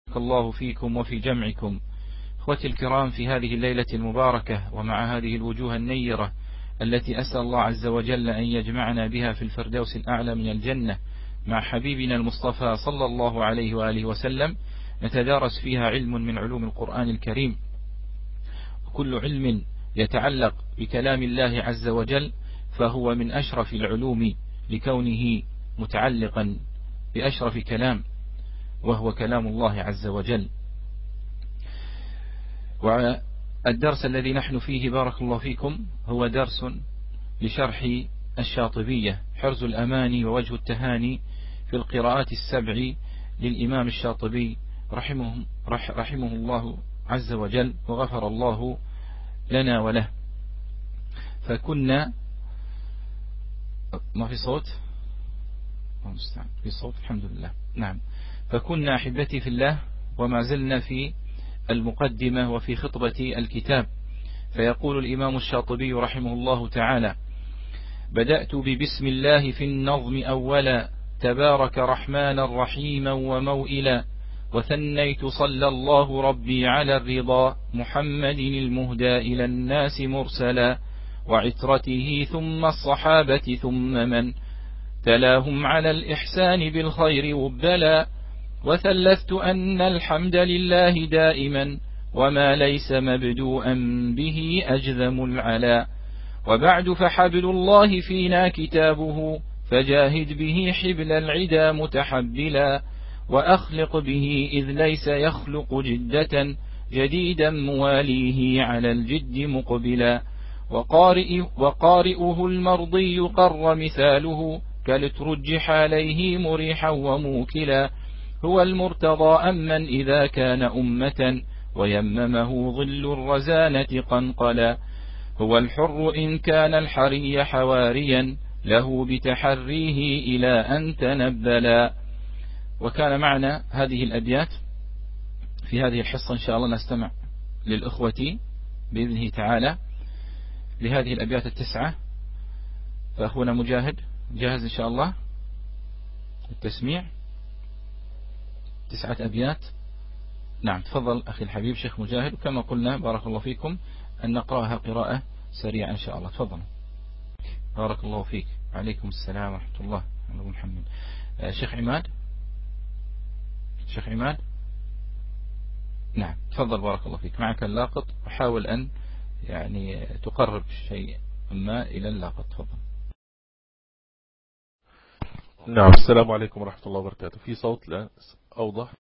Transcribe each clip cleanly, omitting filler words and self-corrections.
الله فيكم وفي جمعكم. اخوتي الكرام، في هذه الليلة المباركة ومع هذه الوجوه النيرة التي أسأل الله عز وجل أن يجمعنا بها في الفردوس الأعلى من الجنة مع حبيبنا المصطفى صلى الله عليه وآله وسلم، نتدارس فيها علم من علوم القرآن الكريم. وكل علم يتعلق بكلام الله عز وجل فهو من أشرف العلوم لكونه متعلقا بأشرف كلام، وهو كلام الله عز وجل. والدرس الذي نحن فيه بارك الله فيكم هو درس لشرح الشاطبية، حرز الأماني ووجه التهاني في القراءات السبع للإمام الشاطبي رحمه الله عز وجل وغفر الله لنا وله. فكنا ما في صوت، في صوت الحمد لله. نعم، فكنا أحبتي في الله وما زلنا في المقدمة وفي خطبة الكتاب. فيقول الإمام الشاطبي رحمه الله تعالى: بدأت ببسم الله في النظم أولا، تبارك رحمن رحيما وموئلا، وثنيت صلى الله ربي على الرضا، محمد المهدى إلى الناس مرسلا، وعترته ثم الصحابة ثم من تلاهم على الإحسان بالخير وبلا، وثلثت أن الحمد لله دائما، وما ليس مبدوءا به أجذم العلا، وبعد فحبل الله فينا كتابه، فجاهد به حبل العدا متحبلا، وأخلق به إذ ليس يخلق جدة، جديدا مواليه على الجد مقبلا، وقارئه المرضي قر مثاله، كلترجح عليه مريحا وموكلا، هو المرتضى أمن إذا كان أمة، ويممه ظل الرزانة قنقلا، هو الحر إن كان الحري حواريا، له بتحريه إلى أن تنبلا. وكان معنا هذه الأبيات في هذه الحصة، إن شاء الله نستمع للأخوة بإذنه تعالى لهذه الأبيات التسعة. فأخونا مجاهد جاهز إن شاء الله التسميع 9 أبيات. نعم، تفضل أخي الحبيب شيخ مجاهد، وكما قلنا بارك الله فيكم أن نقرأها قراءة سريعة إن شاء الله. تفضل. بارك الله فيك. عليكم السلام ورحمة الله. أبو محمد. شيخ عماد. شيخ عماد. نعم تفضل بارك الله فيك. معك اللاقط، وحاول أن يعني تقرب شيء ما إلى اللاقط. تفضل. نعم، السلام عليكم ورحمة الله وبركاته. في صوت لا أوضح؟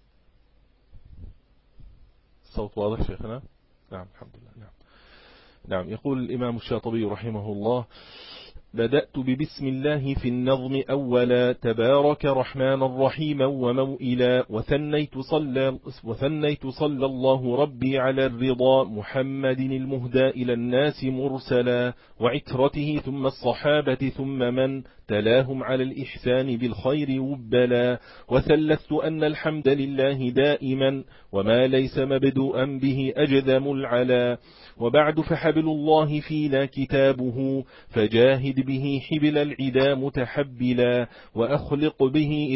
الصوت واضح شيخنا؟ نعم الحمد لله. نعم يقول الإمام الشاطبي رحمه الله: بدأت ببسم الله في النظم أولا، تبارك رحمن رحيما وموئلا، وثنيت صلى الله ربي على الرضا، محمد المهدى إلى الناس مرسلا، وعترته ثم الصحابة ثم من تلاهم على الإحسان بالخير وبلا، وثلثت أن الحمد لله دائما، وما ليس مبدوءا به أجذم العلا، وبعد فحبل الله فينا كتابه، فجاهد به حبل العدا متحبلا، وأخلق به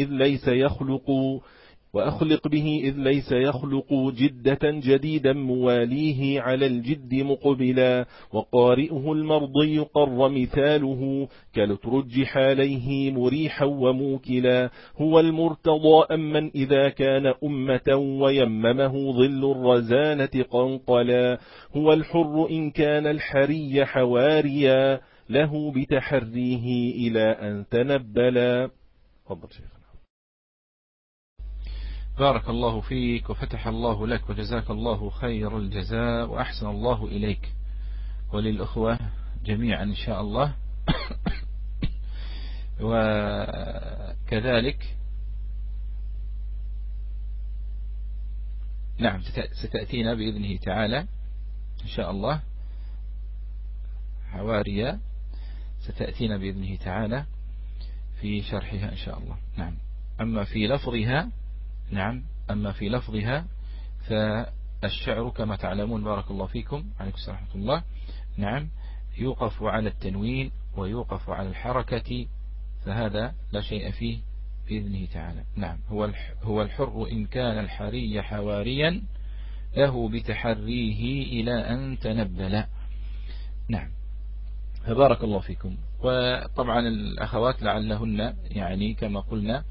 إذ ليس يخلق جدة، جديدا مواليه على الجد مقبلا، وقارئه المرضي قر مثاله، كلترجح عليه مريحا وموكلا، هو المرتضى أمن إذا كان أمة، ويممه ظل الرزانة قنقلا، هو الحر إن كان الحري حواريا، له بتحريه إلى أن تنبلا. تفضل شيخنا. بارك الله فيك وفتح الله لك وجزاك الله خير الجزاء وأحسن الله إليك وللأخوة جميعا إن شاء الله. وكذلك نعم ستأتينا بإذنه تعالى إن شاء الله حوارية، ستأتينا بإذنه تعالى في شرحها إن شاء الله. نعم. أما في لفظها فالشعر كما تعلمون بارك الله فيكم عليكم السلام ورحمة الله. نعم، يوقف على التنوين ويوقف على الحركة، فهذا لا شيء فيه بإذنه تعالى. نعم، هو الحر إن كان الحري حواريا له بتحريه إلى أن تنبل. نعم، فبارك الله فيكم. وطبعا الأخوات لعلهن يعني كما قلنا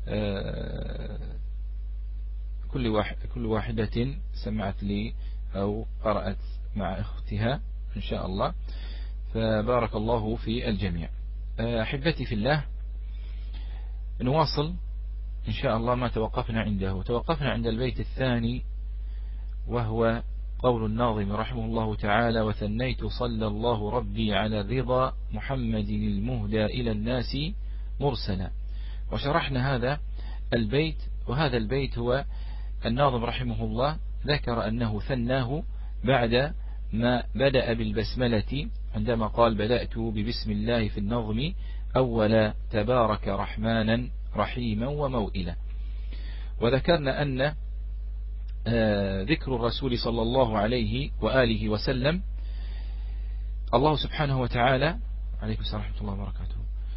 كل واحدة سمعت لي أو قرأت مع أختها إن شاء الله، فبارك الله في الجميع. أحبتي في الله، نواصل إن شاء الله ما توقفنا عنده. توقفنا عند البيت الثاني، وهو قول الناظم رحمه الله تعالى: وثنيت صلى الله ربي على الرضا محمد المهدى إلى الناس مرسلا. وشرحنا هذا البيت، وهذا البيت هو الناظم رحمه الله ذكر أنه ثناه بعد ما بدأ بالبسملة، عندما قال: بدأت ببسم الله في النظم أولا تبارك رحمانا رحيما وموئلا. وذكرنا أن ذكر الرسول صلى الله عليه وآله وسلم الله سبحانه وتعالى، عليكم السلام ورحمة الله وبركاته،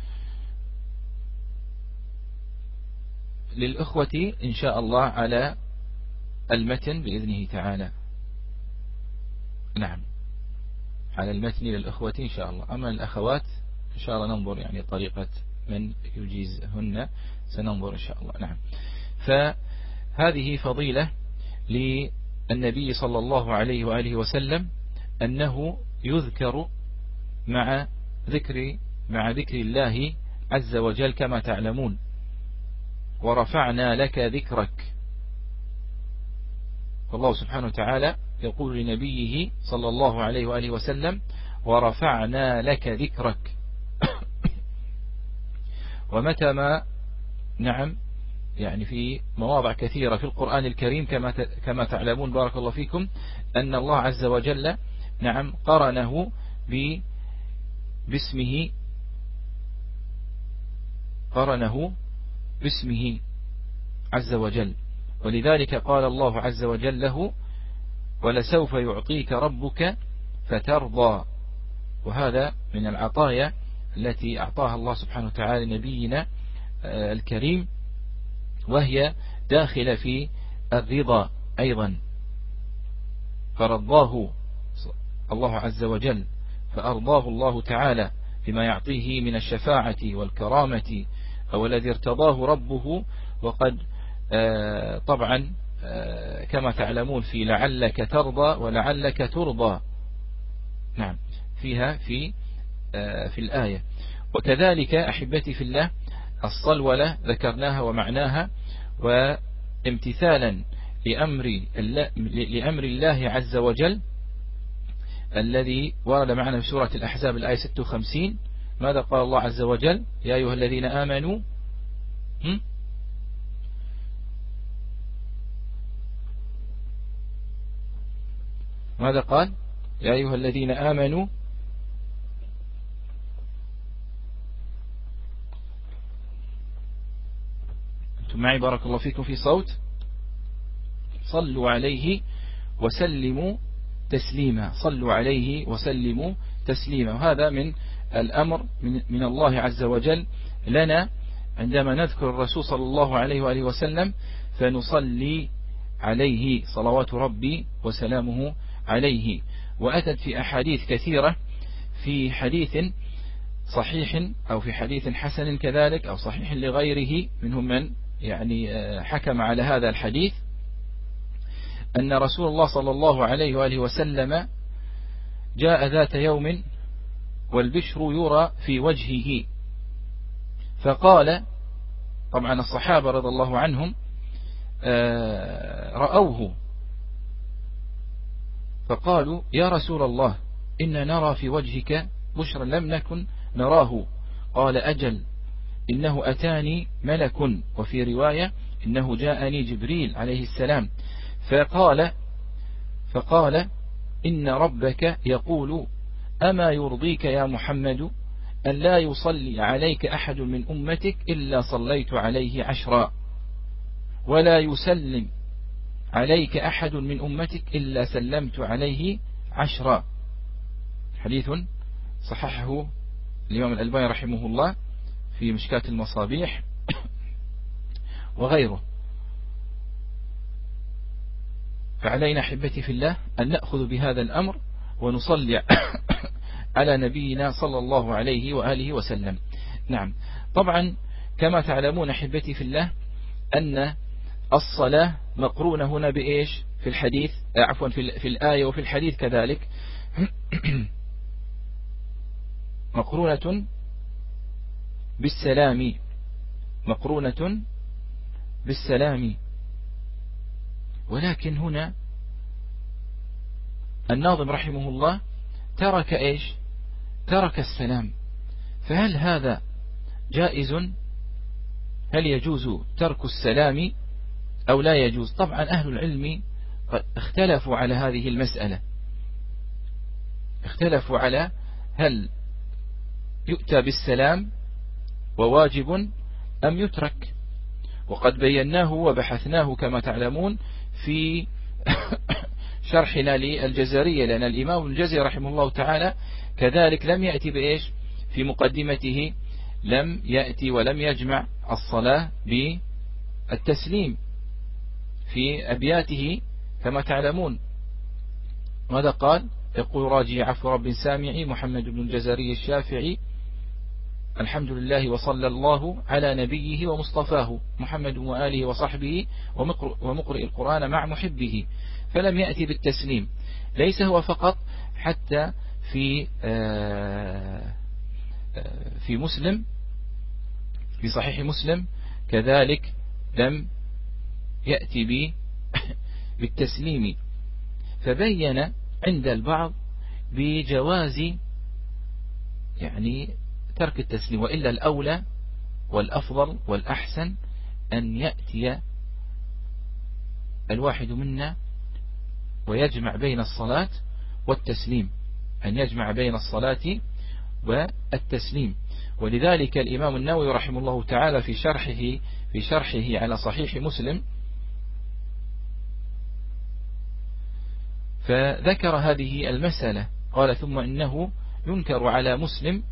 للأخوة إن شاء الله على المتن بإذنه تعالى. نعم، على المتن للأخوة إن شاء الله. أما الأخوات إن شاء الله ننظر يعني طريقة من يجيزهن، سننظر إن شاء الله. نعم، فهذه فضيلة للنبي صلى الله عليه وآله وسلم أنه يذكر مع ذكر الله عز وجل كما تعلمون: ورفعنا لك ذكرك. والله سبحانه وتعالى يقول لنبيه صلى الله عليه وآله وسلم: ورفعنا لك ذكرك. ومتى ما نعم يعني في مواضع كثيرة في القرآن الكريم كما تعلمون بارك الله فيكم أن الله عز وجل نعم قرنه باسمه عز وجل. ولذلك قال الله عز وجل له: ولسوف يعطيك ربك فترضى. وهذا من العطايا التي أعطاها الله سبحانه وتعالى لنبينا الكريم، وهي داخلة في الرضا أيضا. فرضاه الله عز وجل، فأرضاه الله تعالى بما يعطيه من الشفاعة والكرامة، أو الذي ارتضاه ربه. وقد طبعا كما تعلمون في لعلك ترضى ولعلك ترضى، نعم فيها في الآية. وكذلك أحبتي في الله الصلولة ذكرناها ومعناها، وامتثالا لأمر الله عز وجل الذي ورد معنا في سورة الأحزاب الآية 56. ماذا قال الله عز وجل؟ يا أيها الذين آمنوا ماذا قال؟ يا أيها الذين آمنوا أنتم معي بارك الله فيكم في صوت؟ صلوا عليه وسلموا تسليما. صلوا عليه وسلموا تسليما. وهذا من الأمر من الله عز وجل لنا عندما نذكر الرسول صلى الله عليه وآله وسلم، فنصلي عليه صلوات ربي وسلامه عليه. وأتت في أحاديث كثيرة، في حديث صحيح أو في حديث حسن كذلك أو صحيح لغيره، منهم من يعني حكم على هذا الحديث، أن رسول الله صلى الله عليه وآله وسلم جاء ذات يوم والبشر يرى في وجهه، فقال، طبعا الصحابة رضي الله عنهم رأوه فقالوا: يا رسول الله إن نرى في وجهك بشرا لم نكن نراه. قال: أجل، إنه أتاني ملك، وفي رواية إنه جاءني جبريل عليه السلام، فقال إن ربك يقول: أما يرضيك يا محمد أن لا يصلي عليك أحد من أمتك إلا صليت عليه 10، ولا يسلم عليك أحد من أمتك إلا سلمت عليه 10. حديث صححه الإمام الألباني رحمه الله في مشكاة المصابيح. وغيره. فعلينا أحبتي في الله أن نأخذ بهذا الأمر ونصلي على نبينا صلى الله عليه وآله وسلم. نعم. طبعا كما تعلمون أحبتي في الله أن الصلاة مقرونة هنا بإيش في الحديث، عفوا في الآية وفي الحديث كذلك مقرونة بالسلام، مقرونة بالسلام. ولكن هنا الناظم رحمه الله ترك إيش؟ ترك السلام. فهل هذا جائز؟ هل يجوز ترك السلام أو لا يجوز؟ طبعا أهل العلم اختلفوا على هذه المسألة، اختلفوا على هل يؤتى بالسلام وواجب أم يترك. وقد بيناه وبحثناه كما تعلمون في شرحنا للجزرية، لأن الإمام الجزري رحمه الله تعالى كذلك لم يأتي بإيش في مقدمته، لم يأتي ولم يجمع الصلاة بالتسليم في أبياته كما تعلمون. ماذا قال؟ يقول راجي عفو رب سامعي محمد بن الجزري الشافعي الحمد لله وصلى الله على نبيه ومصطفاه محمد وآله وصحبه ومقرئ القرآن مع محبه. فلم يأتي بالتسليم. ليس هو فقط، حتى في مسلم، في صحيح مسلم كذلك لم يأتي بالتسليم. فبين عند البعض بجواز يعني ترك التسليم، وإلا الأولى والأفضل والأحسن أن يأتي الواحد منا ويجمع بين الصلاة والتسليم، أن يجمع بين الصلاة والتسليم. ولذلك الإمام النووي رحمه الله تعالى في شرحه على صحيح مسلم فذكر هذه المسألة، قال ثم إنه ينكر على مسلم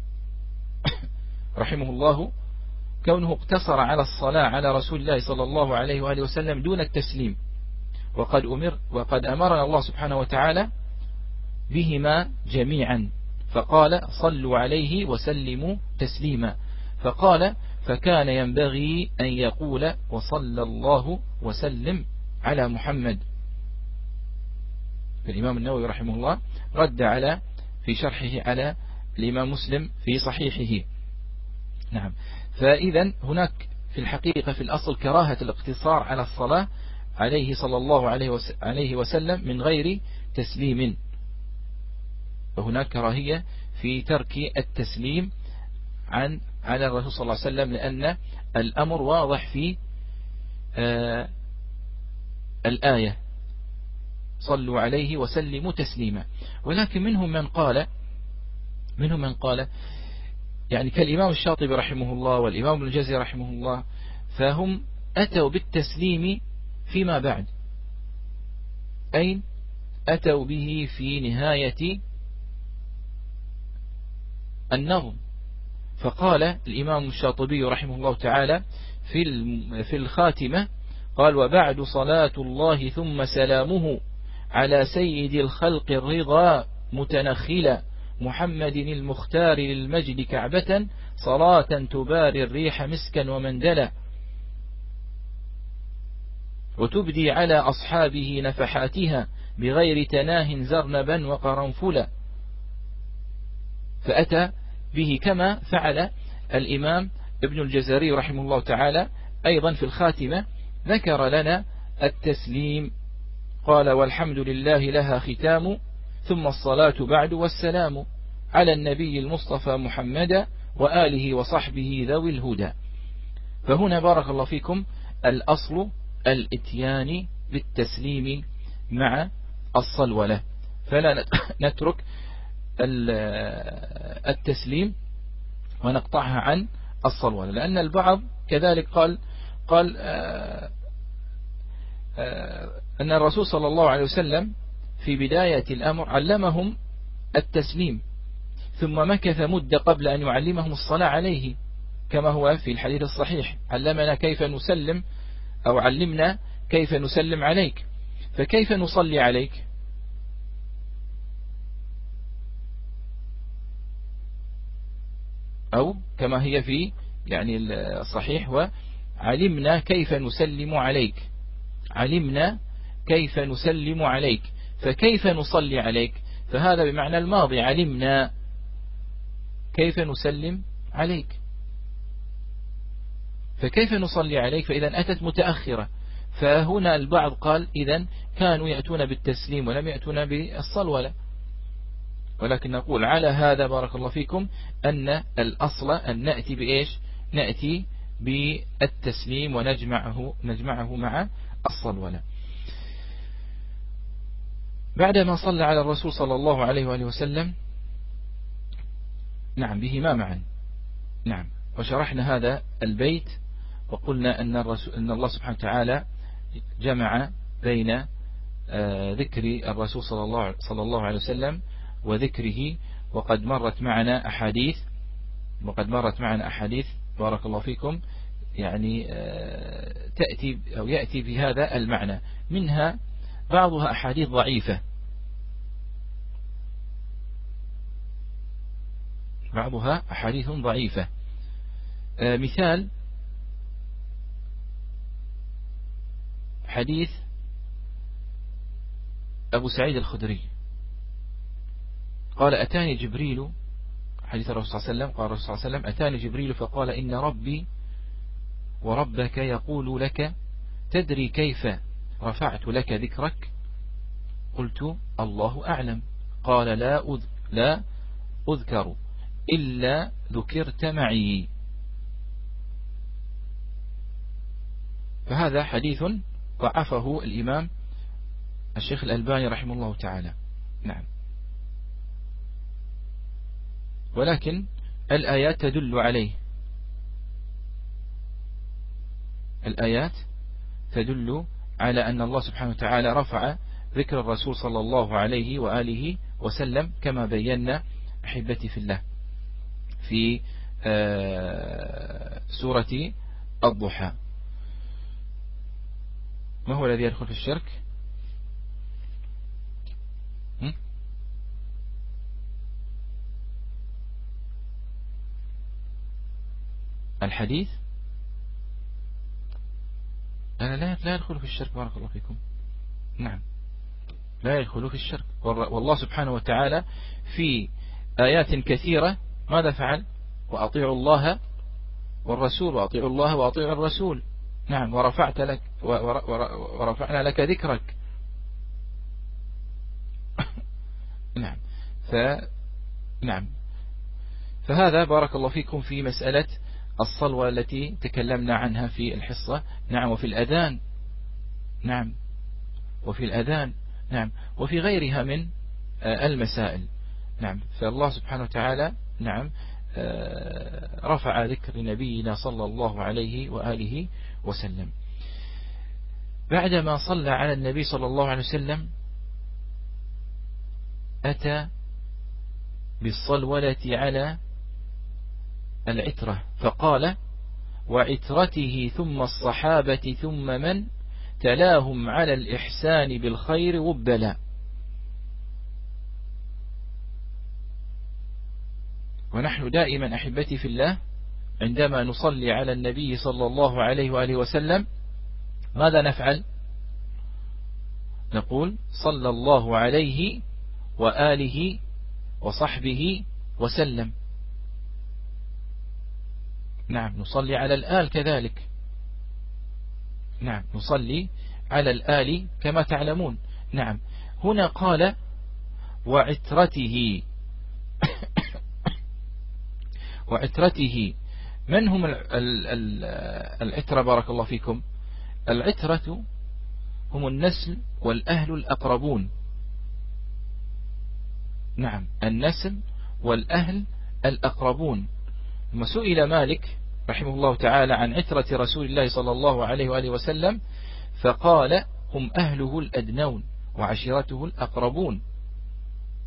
رحمه الله كونه اقتصر على الصلاة على رسول الله صلى الله عليه وآله وسلم دون التسليم، وقد أمرنا الله سبحانه وتعالى بهما جميعا، فقال صلوا عليه وسلموا تسليما. فقال فكان ينبغي أن يقول وصلى الله وسلم على محمد. الإمام النووي رحمه الله رد في شرحه على الإمام مسلم في صحيحه. نعم. فإذا هناك في الحقيقة في الأصل كراهة الاقتصار على الصلاة عليه صلى الله عليه وسلم من غير تسليم، وهناك كراهية في ترك التسليم على الرسول صلى الله عليه وسلم، لأن الأمر واضح في الآية صلوا عليه وسلموا تسليما. ولكن منهم من قال يعني كالإمام الشاطبي رحمه الله والإمام الجزري رحمه الله، فهم أتوا بالتسليم فيما بعد، أين أتوا به في نهاية النظم. فقال الإمام الشاطبي رحمه الله تعالى في الخاتمة قال وبعد صلاة الله ثم سلامه على سيد الخلق الرضا متنخلا محمد المختار للمجد كعبة صلاة تباري الريح مسكا ومندلا وتبدي على أصحابه نفحاتها بغير تناه زرنبا وقرنفلا. فأتى به كما فعل الإمام ابن الجزري رحمه الله تعالى أيضا في الخاتمة، ذكر لنا التسليم قال والحمد لله لها ختام ثم الصلاة بعد والسلام على النبي المصطفى محمد وآله وصحبه ذوي الهدى. فهنا بارك الله فيكم الأصل الاتيان بالتسليم مع الصلولة، فلا نترك التسليم ونقطعها عن الصلولة، لأن البعض كذلك قال أن الرسول صلى الله عليه وسلم في بداية الأمر علمهم التسليم ثم مكث مدة قبل أن يعلمهم الصلاة عليه، كما هو في الحديث الصحيح: علمنا كيف نسلم، أو علمنا كيف نسلم عليك. فكيف نصلي عليك؟ أو كما هي في يعني الصحيح: وعلمنا كيف نسلم عليك. علمنا كيف نسلم عليك، فكيف نصلي عليك؟ فهذا بمعنى الماضي: علمنا كيف نسلم عليك. فكيف نصلي عليك؟ فإذا أتت متأخرة. فهنا البعض قال إذن كانوا يأتون بالتسليم ولم يأتون بالصلوة. ولكن نقول على هذا بارك الله فيكم أن الأصل أن نأتي بإيش؟ نأتي بالتسليم ونجمعه مع الصلوة. بعدما صلى على الرسول صلى الله عليه وآله وسلم، نعم، بهما معا، نعم، وشرحنا هذا البيت وقلنا أن الله سبحانه وتعالى جمع بين ذكر الرسول صلى الله عليه وسلم وذكره. وقد مرت معنا أحاديث بارك الله فيكم يعني تأتي أو يأتي بهذا المعنى، منها بعضها أحاديث ضعيفة، مثال حديث أبو سعيد الخدري قال: أتاني جبريل، حديث الرسول صلى الله عليه وسلم، قال الرسول صلى الله عليه وسلم: أتاني جبريل فقال: إن ربي وربك يقول لك: تدري كيف رفعت لك ذكرك؟ قلت: الله أعلم. قال: لا أذكر إلا ذكرت معي. فهذا حديث ضعفه الإمام الشيخ الألباني رحمه الله تعالى، نعم. ولكن الآيات تدل عليه، الآيات تدل على أن الله سبحانه وتعالى رفع ذكر الرسول صلى الله عليه وآله وسلم، كما بينا أحبتي في الله في سورة الضحى. ما هو الذي يدخل في الشرك؟ الحديث لا يدخل في الشرك بارك الله فيكم، نعم، لا يدخل في الشرك. والله سبحانه وتعالى في آيات كثيرة ماذا فعل؟ وأطيعوا الله والرسول، وأطيعوا الله وأطيعوا الرسول، نعم، ورفعنا لك ذكرك. نعم، نعم، فهذا بارك الله فيكم في مسألة الصلوة التي تكلمنا عنها في الحصة، نعم، وفي الأذان، نعم، نعم، وفي غيرها من المسائل، نعم. فالله سبحانه وتعالى، نعم، رفع ذكر نبينا صلى الله عليه وآله وسلم. بعدما صلى على النبي صلى الله عليه وسلم أتى بالصلولة على العترة فقال: وعترته ثم الصحابة ثم من تلاهم على الإحسان بالخير وبلا. ونحن دائما أحبتي في الله عندما نصلي على النبي صلى الله عليه وآله وسلم ماذا نفعل؟ نقول: صلى الله عليه وآله وصحبه وسلم، نعم، نصلي على الآل كذلك، نعم، نصلي على الآل كما تعلمون، نعم. هنا قال: وعترته وعترته، من هم العترة بارك الله فيكم؟ العترة هم النسل والأهل الأقربون، نعم، النسل والأهل الأقربون. ثم سئل مالك رحمه الله تعالى عن عترة رسول الله صلى الله عليه وآله وسلم فقال: هم أهله الأدنون وعشيرته الأقربون،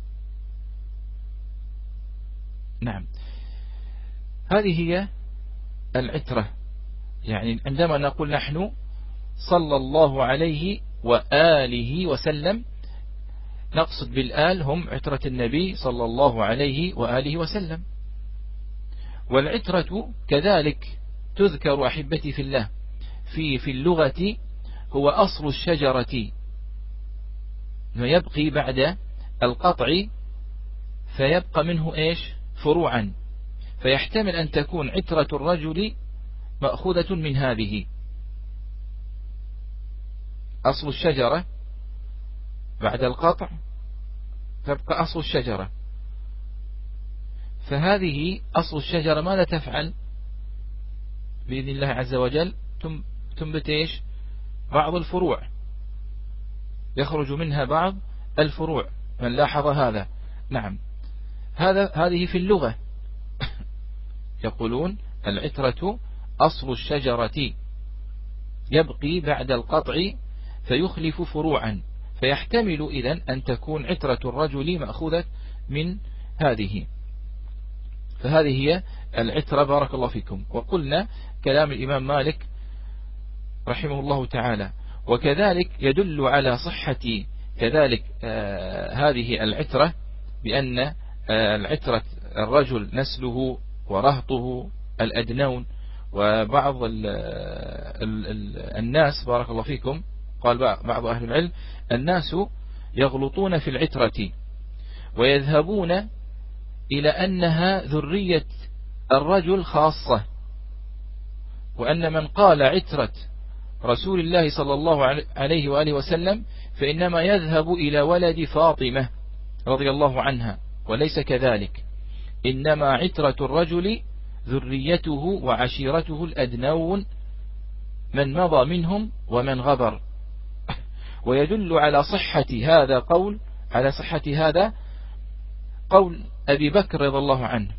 نعم. هذه هي العترة. يعني عندما نقول نحن صلى الله عليه وآله وسلم، نقصد بالآل هم عترة النبي صلى الله عليه وآله وسلم. والعترة كذلك تذكر أحبتي في الله في اللغة هو أصل الشجرة، ويبقي بعد القطع فيبقى منه إيش؟ فروعا. فيحتمل أن تكون عترة الرجل مأخوذة من هذه أصل الشجرة، بعد القطع تبقى أصل الشجرة. فهذه أصل الشجرة ماذا تفعل بإذن الله عز وجل؟ تنبت إيش؟ بعض الفروع، يخرج منها بعض الفروع. من لاحظ هذا؟ نعم، هذه في اللغة يقولون العترة أصل الشجرة يبقي بعد القطع فيخلف فروعا، فيحتمل إذن أن تكون عترة الرجل مأخوذة من هذه. فهذه هي العترة بارك الله فيكم. وقلنا كلام الإمام مالك رحمه الله تعالى. وكذلك يدل على صحة كذلك هذه العترة بأن العترة الرجل نسله ورهطه الأدنون. وبعض الناس بارك الله فيكم قال بعض أهل العلم الناس يغلطون في العترة ويذهبون إلى أنها ذرية الرجل خاصة، وأن من قال عترة رسول الله صلى الله عليه وآله وسلم فإنما يذهب إلى ولد فاطمة رضي الله عنها، وليس كذلك. إنما عترة الرجل ذريته وعشيرته الأدنون من مضى منهم ومن غبر. ويدل على صحة هذا قول، على صحة هذا قول أبي بكر رضي الله عنه،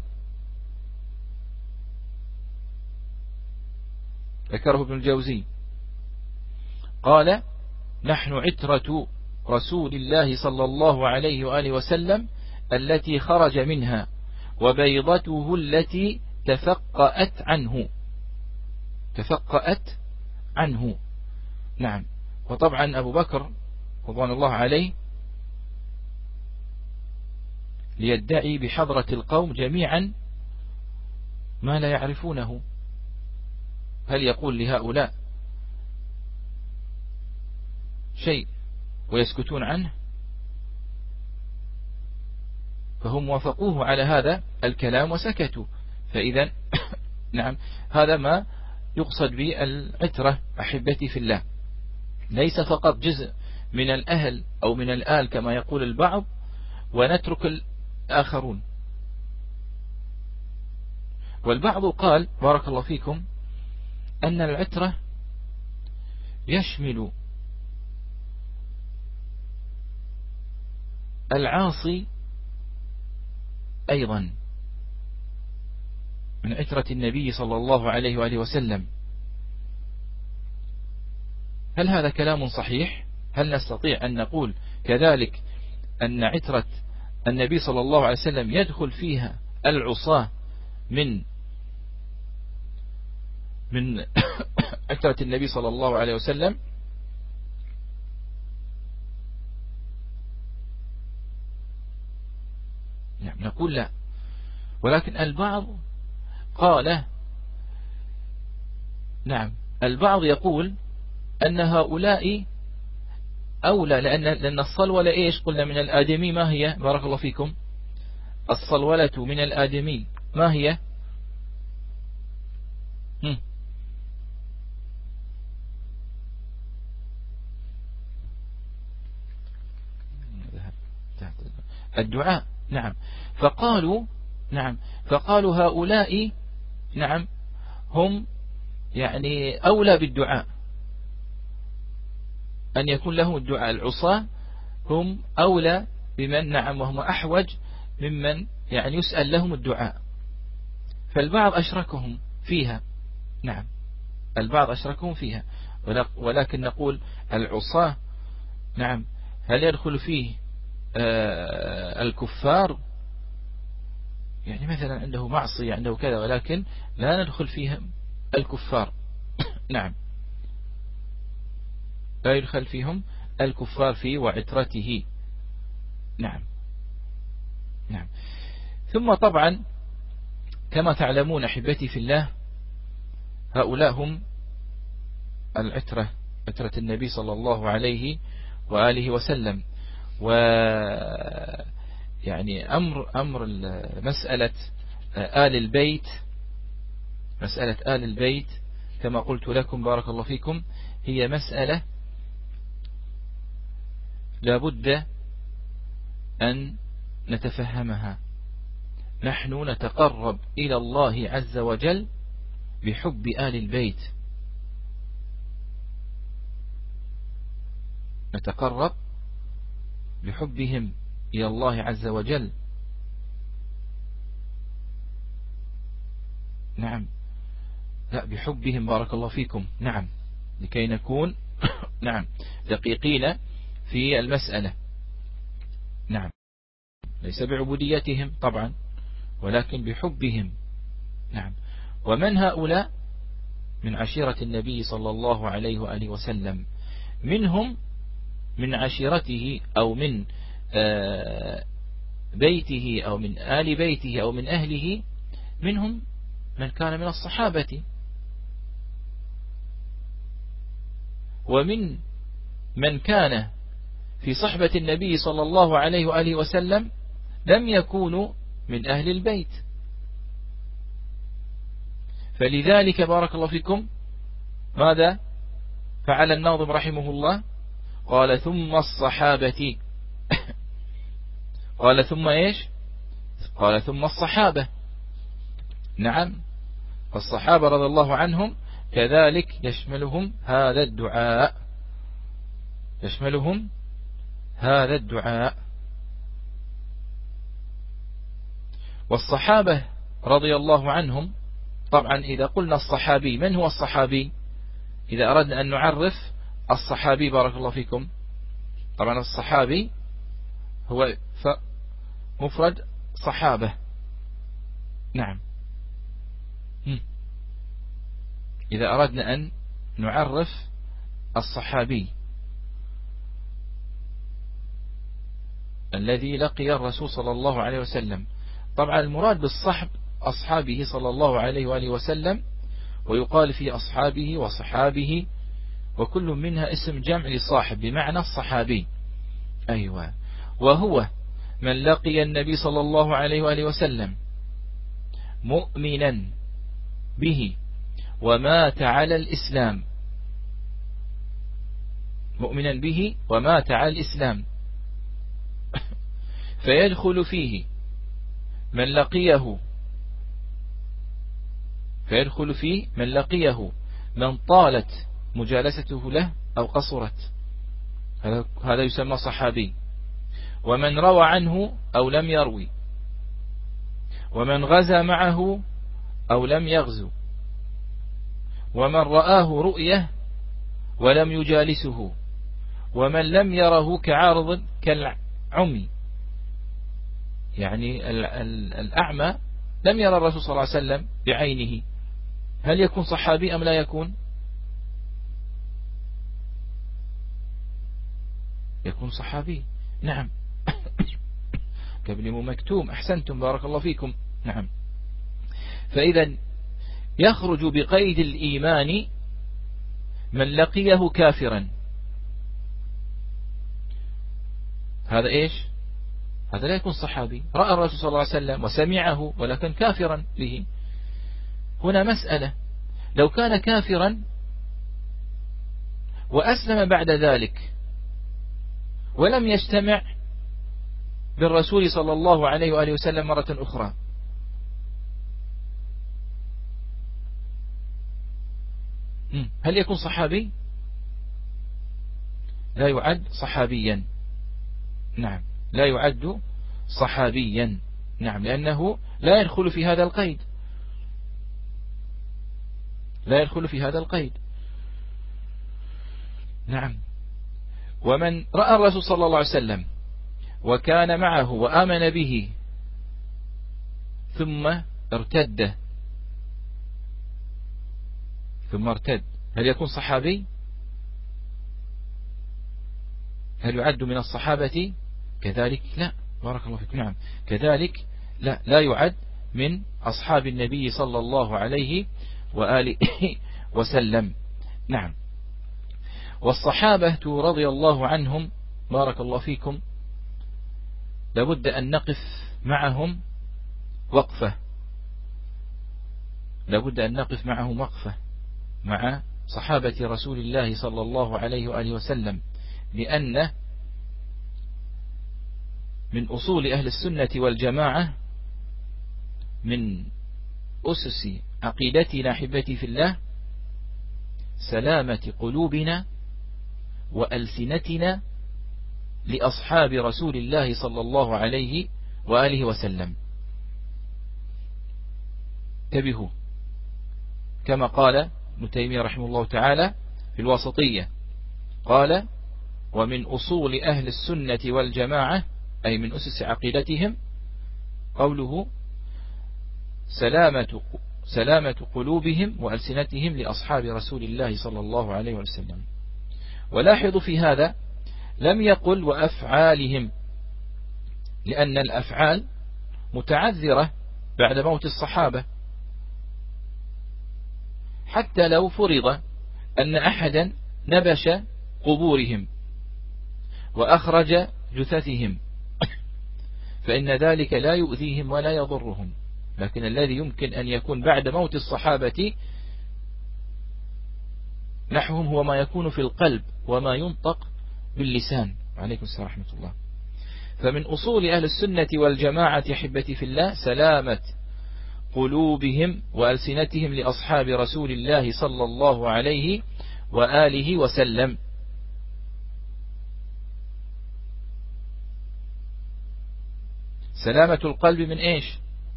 ذكره ابن الجوزي قال: نحن عترة رسول الله صلى الله عليه وآله وسلم التي خرج منها، وبيضته التي تفقأت عنه. نعم. وطبعا أبو بكر رضوان الله عليه ليدعي بحضرة القوم جميعا ما لا يعرفونه، هل يقول لهؤلاء شيء ويسكتون عنه؟ فهم وافقوه على هذا الكلام وسكتوا. فإذا نعم، هذا ما يقصد بالعترة أحبتي في الله، ليس فقط جزء من الأهل أو من الآل كما يقول البعض ونترك الآخرون. والبعض قال بارك الله فيكم أن العترة يشمل العاصي أيضا من عترة النبي صلى الله عليه وآله وسلم. هل هذا كلام صحيح؟ هل نستطيع أن نقول كذلك أن عترة النبي صلى الله عليه وسلم يدخل فيها العصاة من عترة النبي صلى الله عليه وسلم؟ نعم، نقول لا. ولكن البعض قال نعم، البعض يقول أن هؤلاء أولى، لأن الصلولة إيش قلنا من الآدمي ما هي بارك الله فيكم؟ الصلولة من الآدمي ما هي؟ الدعاء. نعم. فقالوا هؤلاء نعم هم يعني أولى بالدعاء، أن يكون لهم الدعاء. العصاة هم أولى بمن نعم وهم أحوج ممن يعني يسأل لهم الدعاء. فالبعض أشركهم فيها. نعم، البعض أشركهم فيها. ولكن نقول العصاة نعم هل يدخل فيه الكفار؟ يعني مثلا عنده معصية عنده كذا، ولكن لا ندخل فيهم الكفار. نعم، لا يدخل فيهم الكفار في وعترته. نعم. نعم. ثم طبعا كما تعلمون أحبتي في الله، هؤلاء هم العترة، عترة النبي صلى الله عليه وآله وسلم. ويعني أمر مسألة آل البيت، مسألة آل البيت كما قلت لكم بارك الله فيكم، هي مسألة لابد أن نتفهمها. نحن نتقرب إلى الله عز وجل بحب آل البيت، نتقرب بحبهم إلى الله عز وجل. نعم، لا بحبهم بارك الله فيكم. نعم، لكي نكون نعم دقيقين في المسألة. نعم، ليس بعبوديتهم طبعا، ولكن بحبهم. نعم. ومن هؤلاء؟ من عشيرة النبي صلى الله عليه وآله وسلم، منهم من عشيرته أو من بيته أو من آل بيته أو من أهله، منهم من كان من الصحابة، ومن من كان في صحبة النبي صلى الله عليه وآله وسلم لم يكونوا من أهل البيت. فلذلك بارك الله فيكم ماذا فعل الناظم رحمه الله؟ قال ثم الصحابة قال ثم إيش؟ قال ثم الصحابة. نعم، الصحابة رضي الله عنهم كذلك يشملهم هذا الدعاء، يشملهم هذا الدعاء. والصحابة رضي الله عنهم، طبعا إذا قلنا الصحابي، من هو الصحابي؟ إذا أردنا أن نعرف الصحابي بارك الله فيكم، طبعا الصحابي هو مفرد صحابة. نعم. إذا أردنا أن نعرف الصحابي الذي لقي الرسول صلى الله عليه وسلم، طبعا المراد بالصحب أصحابه صلى الله عليه وآله وسلم، ويقال في أصحابه وصحابه، وكل منها اسم جمع لصاحب بمعنى الصحابي. أيوة. وهو من لقي النبي صلى الله عليه وآله وسلم مؤمنا به ومات على الإسلام، مؤمنا به ومات على الإسلام، فيدخل فيه من لقيه، فيدخل فيه من لقيه من طالت مجالسته له أو قصرت، هذا يسمى صحابي. ومن روى عنه أو لم يروي، ومن غزا معه أو لم يغزو، ومن رآه رؤية ولم يجالسه، ومن لم يره كعارض كالعمي، يعني الأعمى لم يرى الرسول صلى الله عليه وسلم بعينه، هل يكون صحابي أم لا يكون؟ يكون صحابي. نعم. كابن أم مكتوم. أحسنتم بارك الله فيكم. نعم. فإذا يخرج بقيد الإيمان من لقيه كافرا، هذا إيش؟ هذا لا يكون صحابي. رأى الرسول صلى الله عليه وسلم وسمعه ولكن كافرا به. هنا مسألة، لو كان كافرا وأسلم بعد ذلك ولم يجتمع بالرسول صلى الله عليه وآله وسلم مرة أخرى، هل يكون صحابي؟ لا يعد صحابيا. نعم، لا يعد صحابيا. نعم، لأنه لا يدخل في هذا القيد، لا يدخل في هذا القيد. نعم. ومن رأى الرسول صلى الله عليه وسلم وكان معه وآمن به ثم ارتد، ثم ارتد، هل يكون صحابي؟ هل يعد من الصحابة؟ كذلك لا. بارك الله فيكم. نعم كذلك لا يعد من أصحاب النبي صلى الله عليه وآله وسلم. نعم. والصحابة رضي الله عنهم بارك الله فيكم لابد أن نقف معهم وقفة، لابد أن نقف معهم وقفة مع صحابة رسول الله صلى الله عليه وآله وسلم، لأن من أصول أهل السنة والجماعة من أسس عقيدتنا أحبتي في الله سلامة قلوبنا وألسنتنا لأصحاب رسول الله صلى الله عليه وآله وسلم. انتبهوا كما قال ابن تيمية رحمه الله تعالى في الواسطية، قال: ومن أصول أهل السنة والجماعة أي من أسس عقيدتهم قوله سلامة قلوبهم وألسنتهم لأصحاب رسول الله صلى الله عليه وسلم. ولاحظوا في هذا لم يقل وأفعالهم، لأن الأفعال متعذرة بعد موت الصحابة، حتى لو فرض أن أحدا نبش قبورهم وأخرج جثثهم فإن ذلك لا يؤذيهم ولا يضرهم، لكن الذي يمكن أن يكون بعد موت الصحابة نحوهم هو ما يكون في القلب وما ينطق باللسان. عليكم السلام ورحمة الله. فمن أصول أهل السنة والجماعة أحبتي في الله سلامة قلوبهم وألسنتهم لأصحاب رسول الله صلى الله عليه وآله وسلم. سلامة القلب من إيش؟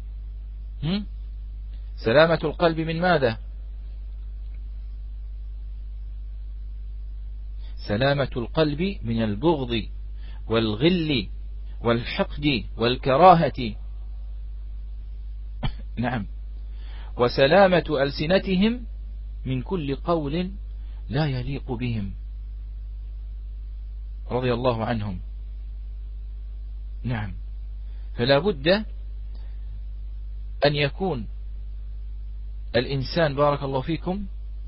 سلامة القلب من ماذا؟ سلامة القلب من البغض والغل والحقد والكراهة. نعم. وسلامة ألسنتهم من كل قول لا يليق بهم رضي الله عنهم. نعم. فلا بد أن يكون الإنسان بارك الله فيكم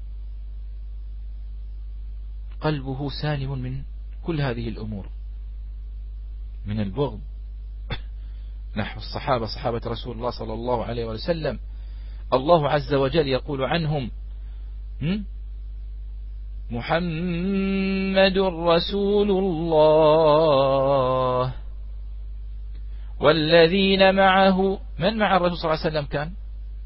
قلبه سالم من كل هذه الأمور، من البغض نحو الصحابة صحابة رسول الله صلى الله عليه وسلم. الله عز وجل يقول عنهم محمد رسول الله والذين معه. من مع الرسول صلى الله عليه وسلم كان؟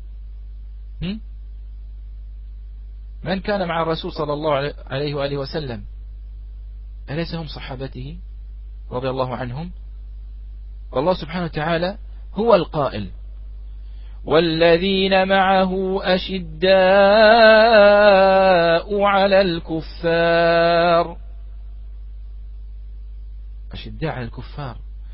من كان مع الرسول صلى الله عليه وآله وسلم؟ أليس هم صحابته رضي الله عنهم؟ والله سبحانه وتعالى هو القائل والذين معه أشداء على الكفار، أشداء على الكفار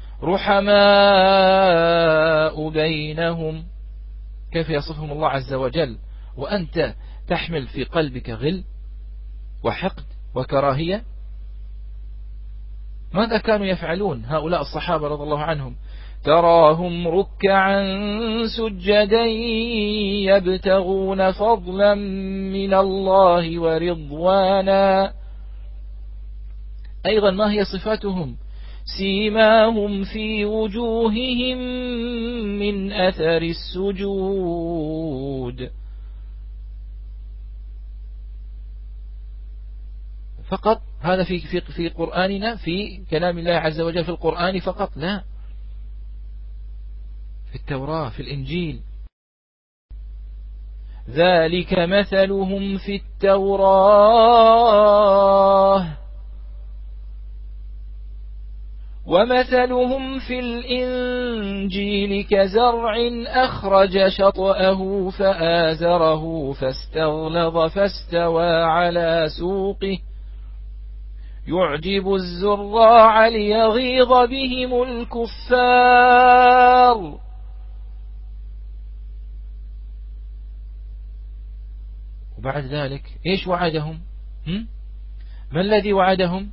رحماء بينهم. كيف يصفهم الله عز وجل وأنت تحمل في قلبك غل وحقد وكراهية؟ ماذا كانوا يفعلون هؤلاء الصحابة رضي الله عنهم؟ تراهم ركعا سجدا يبتغون فضلا من الله ورضوانا. أيضا ما هي صفاتهم؟ سيماهم في وجوههم من أثر السجود. فقط هذا في قرآننا، في كلام الله عز وجل في القرآن فقط؟ لا، في التوراة في الإنجيل. ذلك مثلهم في التوراة ومثلهم في الإنجيل كزرع أخرج شطأه فآزره فاستغلظ فاستوى على سوقه يعجب الزراع ليغيظ بهم الكفار. وبعد ذلك إيش وعدهم؟ ما الذي وعدهم؟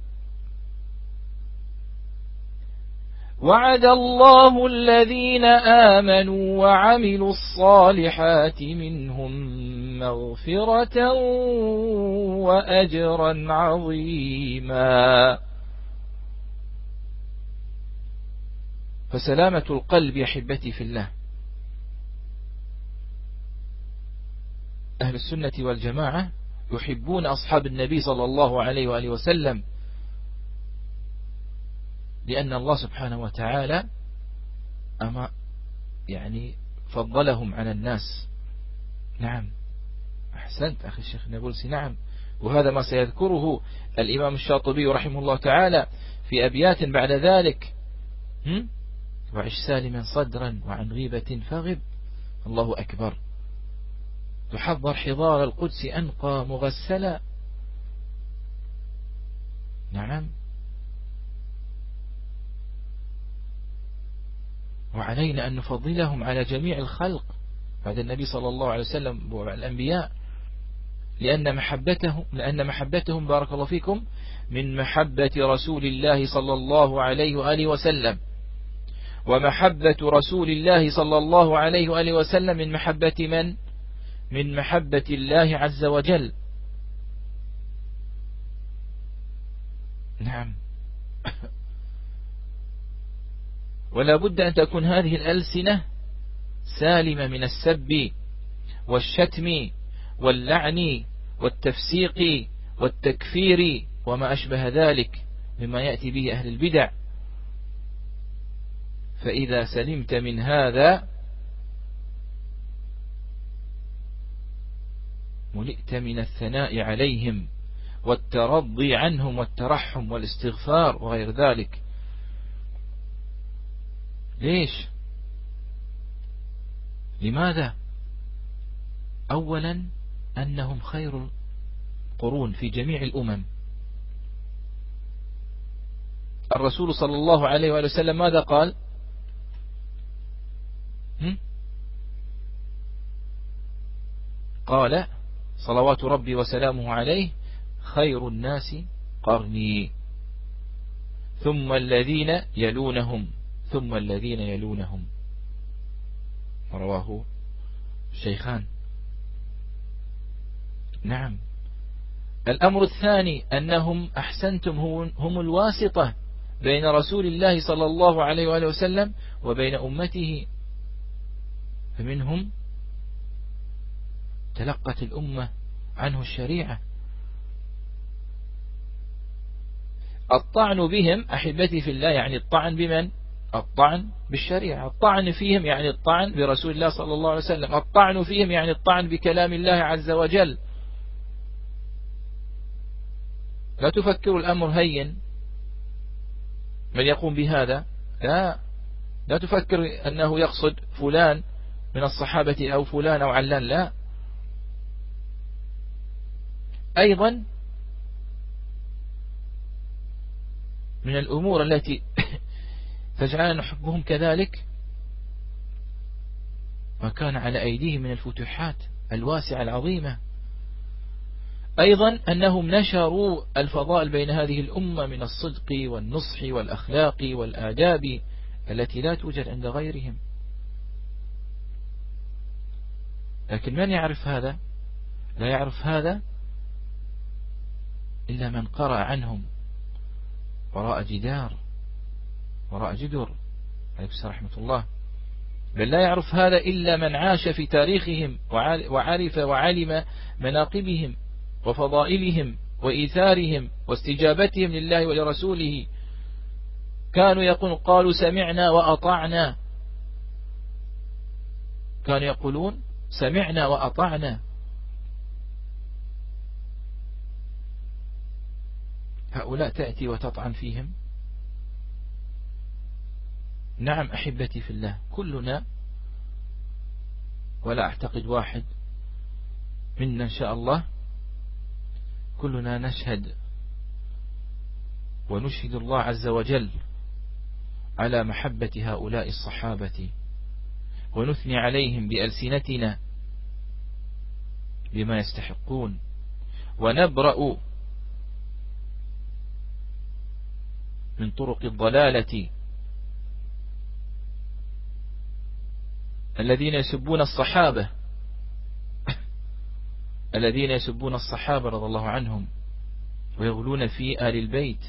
وعد الله الذين آمنوا وعملوا الصالحات منهم مغفرة وأجرا عظيما. فسلامة القلب يا أحبتي في الله، أهل السنة والجماعة يحبون أصحاب النبي صلى الله عليه وآله وسلم، لأن الله سبحانه وتعالى فضلهم على الناس. نعم، أحسنت أخي الشيخ نابلسي. نعم، وهذا ما سيذكره الإمام الشاطبي رحمه الله تعالى في أبيات بعد ذلك. وعش سالما صدرا وعن غيبة فغب، الله أكبر. تحضر حضار القدس أنقى مغسلا. نعم، وعلينا أن نفضلهم على جميع الخلق بعد النبي صلى الله عليه وسلم والأنبياء، لأن محبتهم بارك الله فيكم من محبة رسول الله صلى الله عليه وآله وسلم، ومحبة رسول الله صلى الله عليه وآله وسلم من محبة من؟ من محبة الله عز وجل. نعم. ولا بد أن تكون هذه الألسنة سالمة من السب والشتم واللعن والتفسيق والتكفير وما أشبه ذلك مما يأتي به أهل البدع. فإذا سلمت من هذا ملئت من الثناء عليهم والترضي عنهم والترحم والاستغفار وغير ذلك. ليش؟ لماذا؟ أولا أنهم خير القرون في جميع الأمم. الرسول صلى الله عليه وآله وسلم ماذا قال؟ قال صلوات ربي وسلامه عليه: خير الناس قرني ثم الذين يلونهم ثم الذين يلونهم. رواه الشيخان. نعم. الأمر الثاني أنهم أحسنتم هم الواسطة بين رسول الله صلى الله عليه وآله وسلم وبين أمته، فمنهم تلقت الأمة عنه الشريعة. الطعن بهم أحبتي في الله يعني الطعن بمن؟ الطعن بالشريعة. الطعن فيهم يعني الطعن برسول الله صلى الله عليه وسلم. الطعن فيهم يعني الطعن بكلام الله عز وجل. لا تفكروا الأمر هين من يقوم بهذا، لا تفكر أنه يقصد فلان من الصحابة أو فلان أو علان، لا. أيضا من الأمور التي تجعلنا نحبهم كذلك ما كان على أيديهم من الفتوحات الواسعة العظيمة. أيضا أنهم نشروا الفضائل بين هذه الأمة من الصدق والنصح والأخلاق والآداب التي لا توجد عند غيرهم. لكن من يعرف هذا؟ لا يعرف هذا إلا من قرأ عنهم وراء جدار وراء جدر عليكم السلام ورحمة الله. بل لا يعرف هذا إلا من عاش في تاريخهم وعرف وعلم مناقبهم وفضائلهم وإيثارهم واستجابتهم لله ولرسوله. كانوا قالوا سمعنا وأطعنا، كانوا يقولون سمعنا وأطعنا. هؤلاء تأتي وتطعن فيهم؟ نعم أحبتي في الله، كلنا ولا أعتقد واحد منا إن شاء الله، كلنا نشهد ونشهد الله عز وجل على محبة هؤلاء الصحابة ونثني عليهم بألسنتنا بما يستحقون، ونبرأ من طرق الضلالة الذين يسبون الصحابة رضي الله عنهم ويغلون في آل البيت.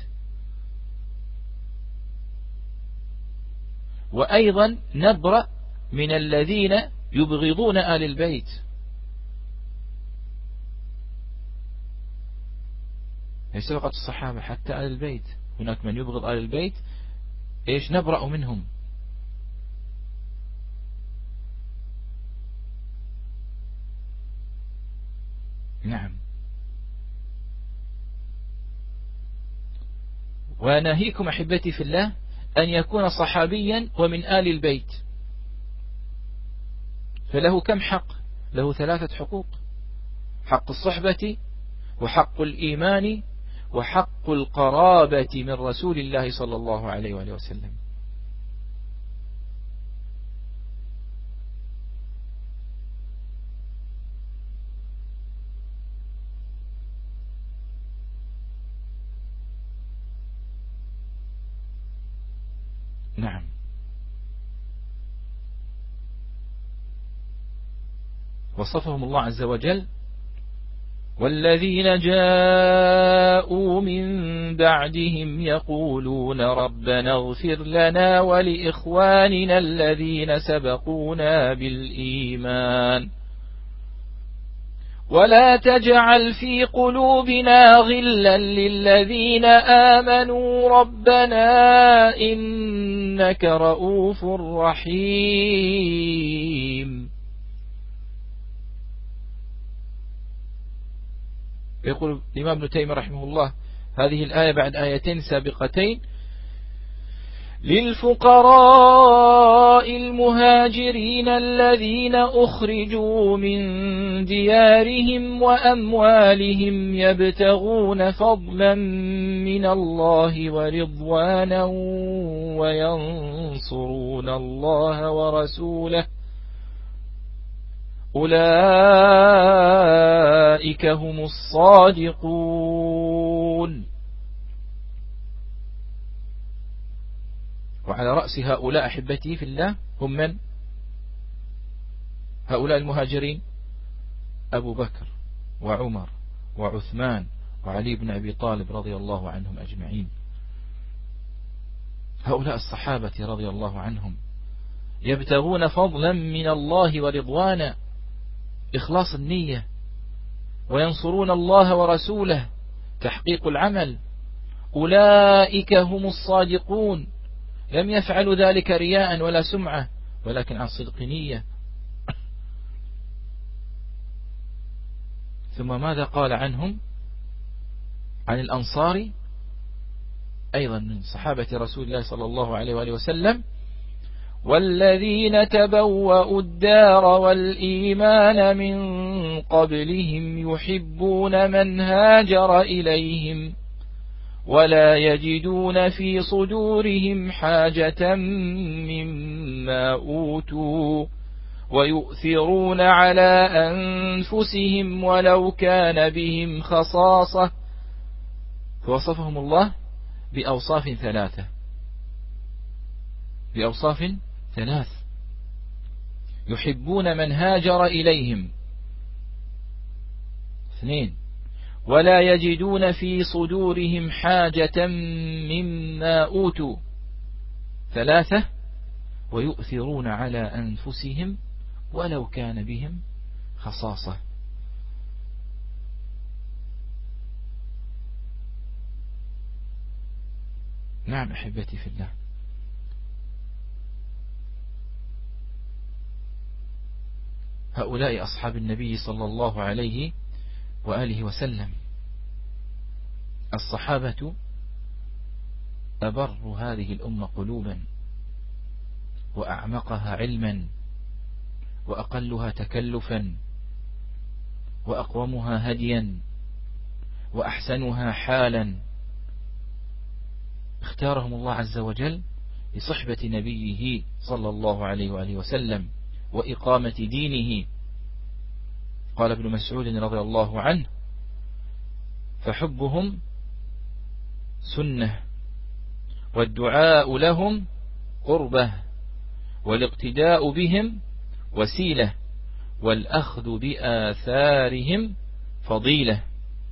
وأيضا نبرأ من الذين يبغضون آل البيت، ليس فقط الصحابة حتى آل البيت، هناك من يبغض آل البيت، إيش نبرأ منهم. نعم. وناهيكم أحبتي في الله أن يكون صحابيا ومن آل البيت، فله كم حق؟ له 3 حقوق: حق الصحبة، وحق الإيمان، وحق القرابة من رسول الله صلى الله عليه وآله وسلم. نعم. وصفهم الله عز وجل: والذين جاءوا من بعدهم يقولون ربنا اغفر لنا ولإخواننا الذين سبقونا بالإيمان ولا تجعل في قلوبنا غلا للذين آمنوا ربنا إنك رؤوف رحيم. يقول الإمام ابن تيمية رحمه الله هذه الآية بعد آيتين سابقتين: للفقراء المهاجرين الذين أخرجوا من ديارهم وأموالهم يبتغون فضلا من الله ورضوانا وينصرون الله ورسوله أولئك هم الصادقون. وعلى رأس هؤلاء أحبتي في الله هم من؟ هؤلاء المهاجرين: أبو بكر وعمر وعثمان وعلي بن أبي طالب رضي الله عنهم أجمعين. هؤلاء الصحابة رضي الله عنهم يبتغون فضلا من الله ورضوانا، إخلاص النية، وينصرون الله ورسوله، تحقيق العمل. أولئك هم الصادقون، لم يفعلوا ذلك رياء ولا سمعة، ولكن عن صدق نية. ثم ماذا قال عنهم؟ عن الأنصار أيضا من صحابة رسول الله صلى الله عليه وآله وسلم: والذين تبوأوا الدار والإيمان من قبلهم يحبون من هاجر إليهم ولا يجدون في صدورهم حاجة مما أوتوا ويؤثرون على أنفسهم ولو كان بهم خصاصة. فوصفهم الله بأوصاف ثلاث: يحبون من هاجر إليهم، 2 ولا يجدون في صدورهم حاجة مما أوتوا، 3 ويؤثرون على أنفسهم ولو كان بهم خصاصة. نعم أحبتي في الله، هؤلاء أصحاب النبي صلى الله عليه وآله وسلم. الصحابة أبر هذه الأمة قلوبا، وأعمقها علما، وأقلها تكلفا، وأقومها هديا، وأحسنها حالا. اختارهم الله عز وجل لصحبة نبيه صلى الله عليه وآله وسلم وإقامة دينه. قال ابن مسعود رضي الله عنه: فحبهم سنة، والدعاء لهم قربة، والاقتداء بهم وسيلة، والأخذ بآثارهم فضيلة.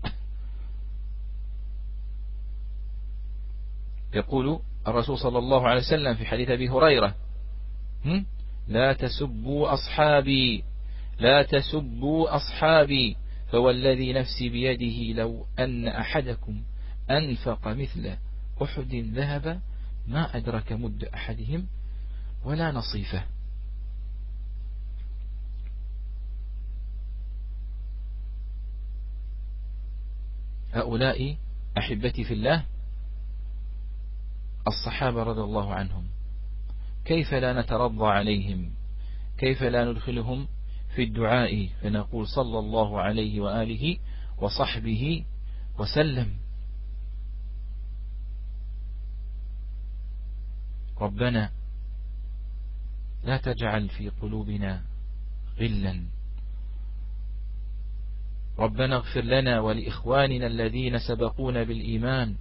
يقول الرسول صلى الله عليه وسلم في حديث أبي هريرة: لا تسبوا أصحابي، لا تسبوا أصحابي، فوالذي نفسي بيده لو أن أحدكم أنفق مثل أحد ذهب ما أدرك مد أحدهم ولا نصيفه. هؤلاء أحبتي في الله الصحابة رضي الله عنهم، كيف لا نترضى عليهم؟ كيف لا ندخلهم في الدعاء فنقول صلى الله عليه وآله وصحبه وسلم. ربنا لا تجعل في قلوبنا غلا، ربنا اغفر لنا ولإخواننا الذين سبقونا بالإيمان.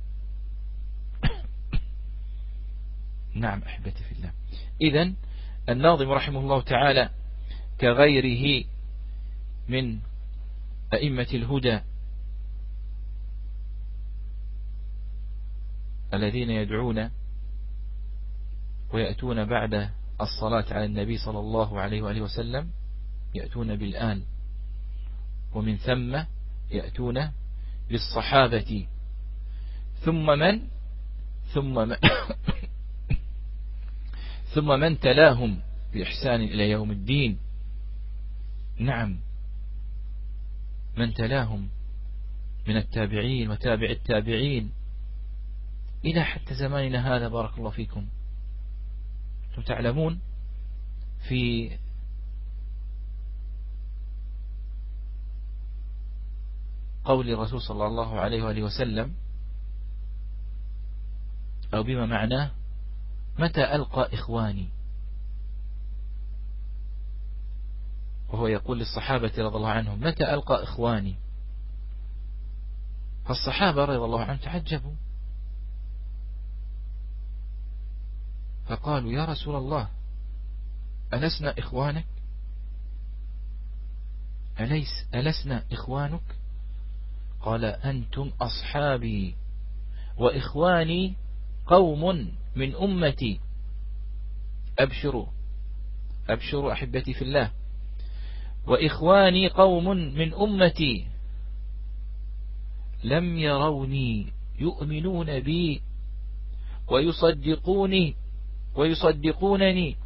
نعم أحبتي في الله. إذن الناظم رحمه الله تعالى كغيره من أئمة الهدى الذين يدعون ويأتون بعد الصلاة على النبي صلى الله عليه وآله وسلم، يأتون بالآل، ومن ثم يأتون بالصحابة، ثم من تلاهم بإحسان إلى يوم الدين. نعم، من تلاهم من التابعين وتابع التابعين إلى حتى زماننا هذا. بارك الله فيكم. أنتم تعلمون في قول الرسول صلى الله عليه وآله وسلم، أو بما معناه: متى ألقى إخواني؟ وهو يقول للصحابة رضي الله عنهم: متى ألقى إخواني؟ فالصحابة رضي الله عنهم تعجبوا، فقالوا: يا رسول الله، ألسنا إخوانك؟ ألسنا إخوانك؟ قال: أنتم أصحابي، وإخواني قوم من أمتي. أبشروا أبشروا أحبتي في الله، وإخواني قوم من أمتي لم يروني يؤمنون بي ويصدقونني.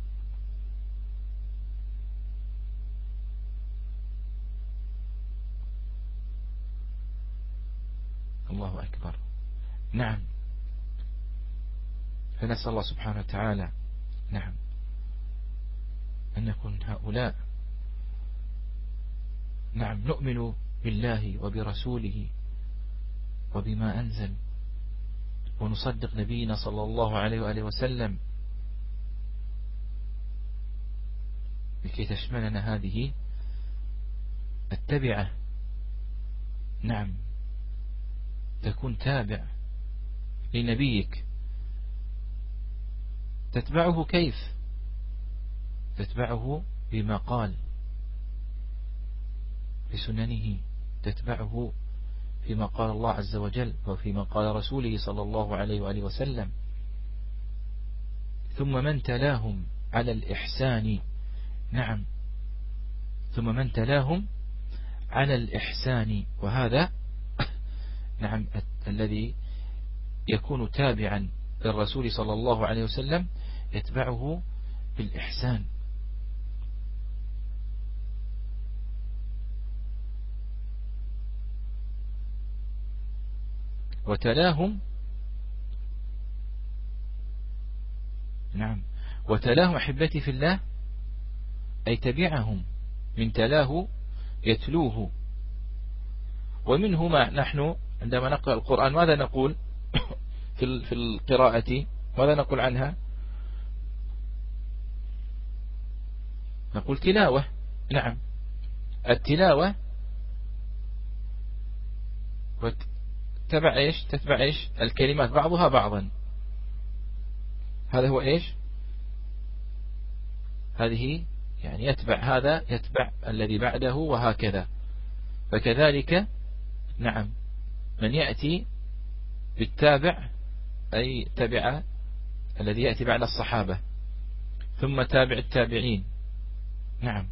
الله أكبر. نعم، فنسأل الله سبحانه وتعالى نعم أن نكون هؤلاء. نعم، نؤمن بالله وبرسوله وبما أنزل، ونصدق نبينا صلى الله عليه وآله وسلم، لكي تشملنا هذه التبعة. نعم، تكون تابع لنبيك. تتبعه كيف؟ تتبعه بما قال بسننه، تتبعه فيما قال الله عز وجل وفيما قال رسوله صلى الله عليه وآله وسلم. ثم من تلاهم على الإحسان. نعم، ثم من تلاهم على الإحسان، وهذا نعم الذي يكون تابعا للرسول صلى الله عليه وسلم، يتبعه بالإحسان. وتلاهم نعم، وتلاهم أحبتي في الله أي تبعهم، من تلاه يتلوه. ومنه ما نحن عندما نقرأ القرآن ماذا نقول في القراءة؟ ماذا نقول عنها؟ نقول تلاوة. نعم، التلاوة تتبع إيش الكلمات بعضها بعضا. هذا هو إيش هذه يعني يتبع هذا يتبع الذي بعده وهكذا. فكذلك نعم من يأتي بالتابع أي تبع الذي يأتي بعد الصحابة ثم تابع التابعين. نعم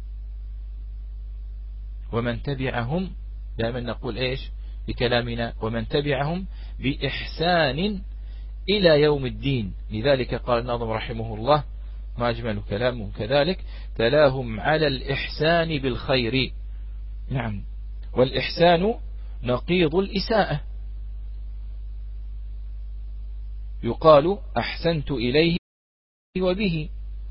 ومن تبعهم دائما نقول إيش بكلامنا ومن تبعهم بإحسان إلى يوم الدين. لذلك قال الناظم رحمه الله ما أجمل كلامه كذلك تلاهم على الإحسان بالخير. نعم والإحسان نقيض الإساءة. يقال أحسنت إليه وبه.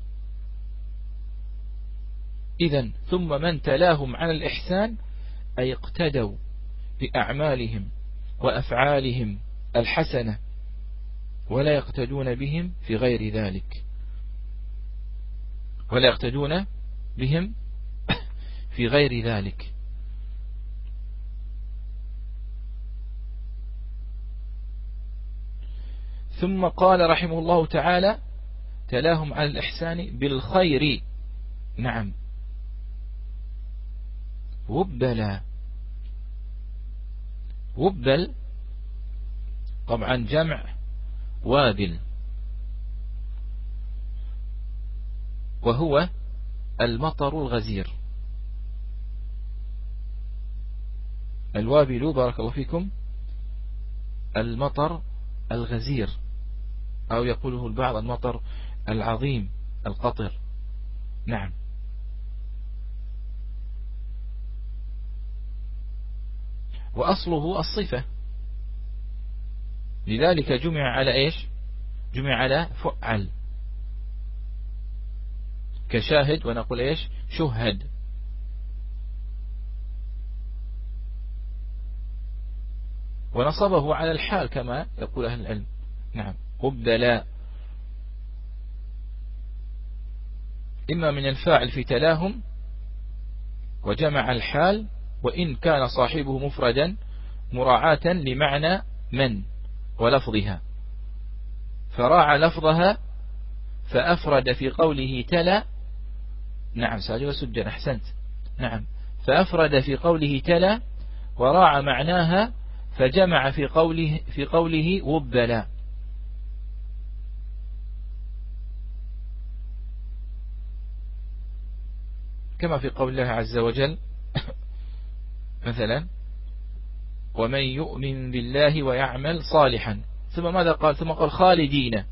إذن ثم من تلاهم على الإحسان أي اقتدوا بأعمالهم وأفعالهم الحسنة ولا يقتدون بهم في غير ذلك ولا يقتدون بهم في غير ذلك. ثم قال رحمه الله تعالى تلاهم على الإحسان بالخير. نعم وبلا وبل طبعا جمع وابل وهو المطر الغزير. الوابل بارك الله فيكم المطر الغزير أو يقوله البعض المطر العظيم القطر. نعم وأصله الصفة لذلك جمع على إيش جمع على فعل كشاهد ونقول إيش شهد. ونصبه على الحال كما يقول أهل العلم. نعم مبدلا إما من الفاعل في تلاهم وجمع الحال وإن كان صاحبه مفردا مراعاة لمعنى من ولفظها فراعى لفظها فأفرد في قوله تلا. نعم ساجد وسجد أحسنت. نعم فأفرد في قوله تلا وراعى معناها فجمع في قوله وبلا. كما في قول الله عز وجل مثلا ومن يؤمن بالله ويعمل صالحا ثم ماذا قال ثم قال خالدين.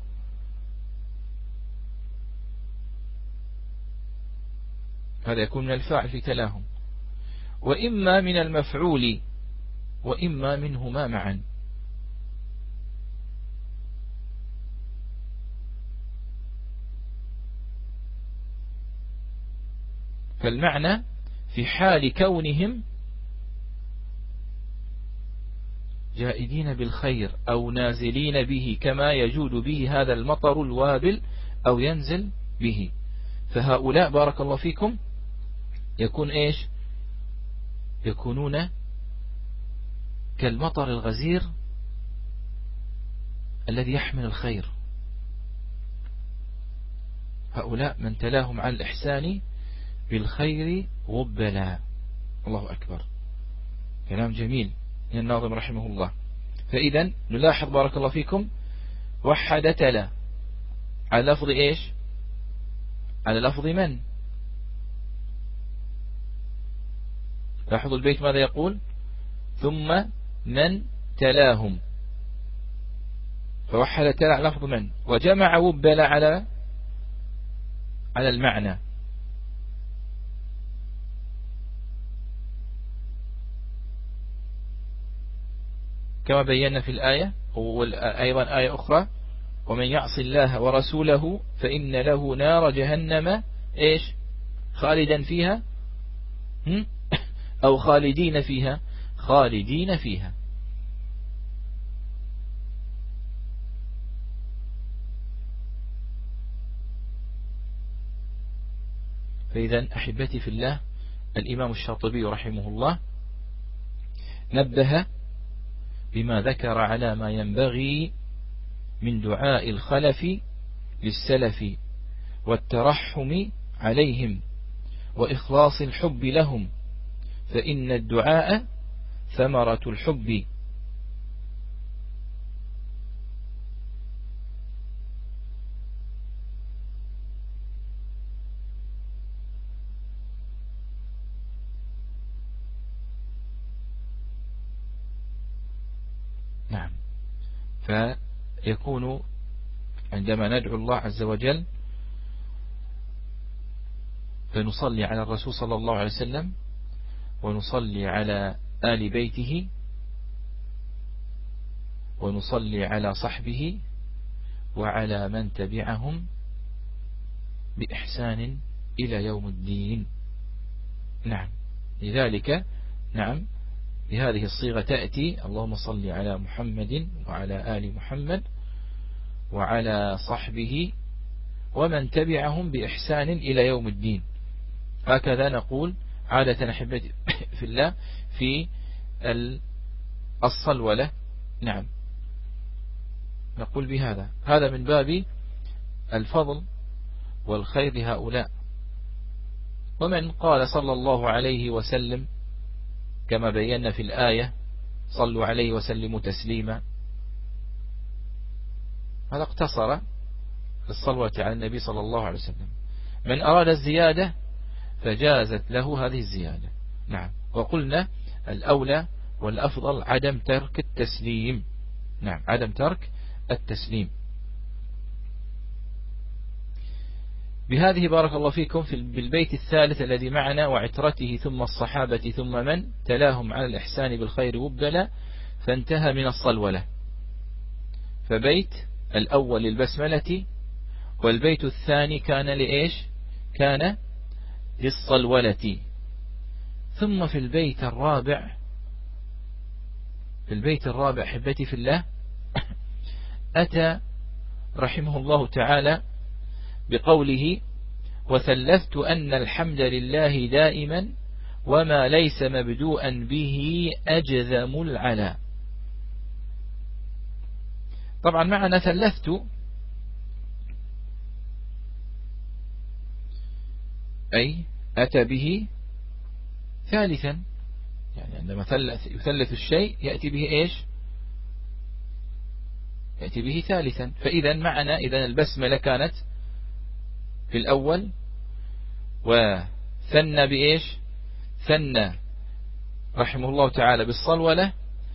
هذا يكون من الفاعل في تلاهم وإما من المفعول وإما منهما معا. فالمعنى في حال كونهم جائدين بالخير أو نازلين به كما يجود به هذا المطر الوابل أو ينزل به. فهؤلاء بارك الله فيكم يكون إيش يكونون كالمطر الغزير الذي يحمل الخير. هؤلاء من تلاهم على الإحسان بالخير وبلا. الله أكبر كلام جميل من الناظم رحمه الله. فإذا نلاحظ بارك الله فيكم وحد تلا على لفظ إيش على لفظ من. لاحظوا البيت ماذا يقول ثم من تلاهم فوحد تلا على لفظ من وجمع وبلا على المعنى. كما بينا في الآية وأيضا آية أخرى ومن يعص الله ورسوله فإن له نار جهنم إيش خالدا فيها أو خالدين فيها خالدين فيها. فإذا أحبتي في الله الإمام الشاطبي رحمه الله نبه بما ذكر على ما ينبغي من دعاء الخلف للسلف والترحم عليهم وإخلاص الحب لهم، فإن الدعاء ثمرة الحب. نعم. فيكون عندما ندعو الله عز وجل فنصلي على الرسول صلى الله عليه وسلم ونصلي على آل بيته ونصلي على صحبه وعلى من تبعهم بإحسان إلى يوم الدين. نعم. لذلك نعم بهذه الصيغة تأتي اللهم صل على محمد وعلى آل محمد وعلى صحبه ومن تبعهم بإحسان إلى يوم الدين. هكذا نقول عادة أحبتي في الله في الصلولة. نعم نقول بهذا، هذا من باب الفضل والخير لهؤلاء. ومن قال صلى الله عليه وسلم كما بينا في الآية صلوا عليه وسلموا تسليما، هذا اقتصر الصلوة على النبي صلى الله عليه وسلم. من أراد الزيادة فجازت له هذه الزيادة. نعم. وقلنا الأولى والأفضل عدم ترك التسليم. نعم عدم ترك التسليم. بهذه بارك الله فيكم بالبيت الثالث الذي معنا وعترته ثم الصحابة ثم من تلاهم على الإحسان بالخير وبلا، فانتهى من الصلولة. فبيت الأول للبسملة والبيت الثاني كان لإيش؟ كان للصلولة. ثم في البيت الرابع حبتي في الله أتى رحمه الله تعالى بقوله وثلثت أن الحمد لله دائما وما ليس مبدوءا به أجذم العلا. طبعا معنى ثلثت أي أتى به ثالثا، يعني عندما يثلث الشيء يأتي به إيش؟ يأتي به ثالثا. فإذا معنى إذا البسملة كانت في الأول وثنى بإيش؟ ثنى رحمه الله تعالى بالصلولة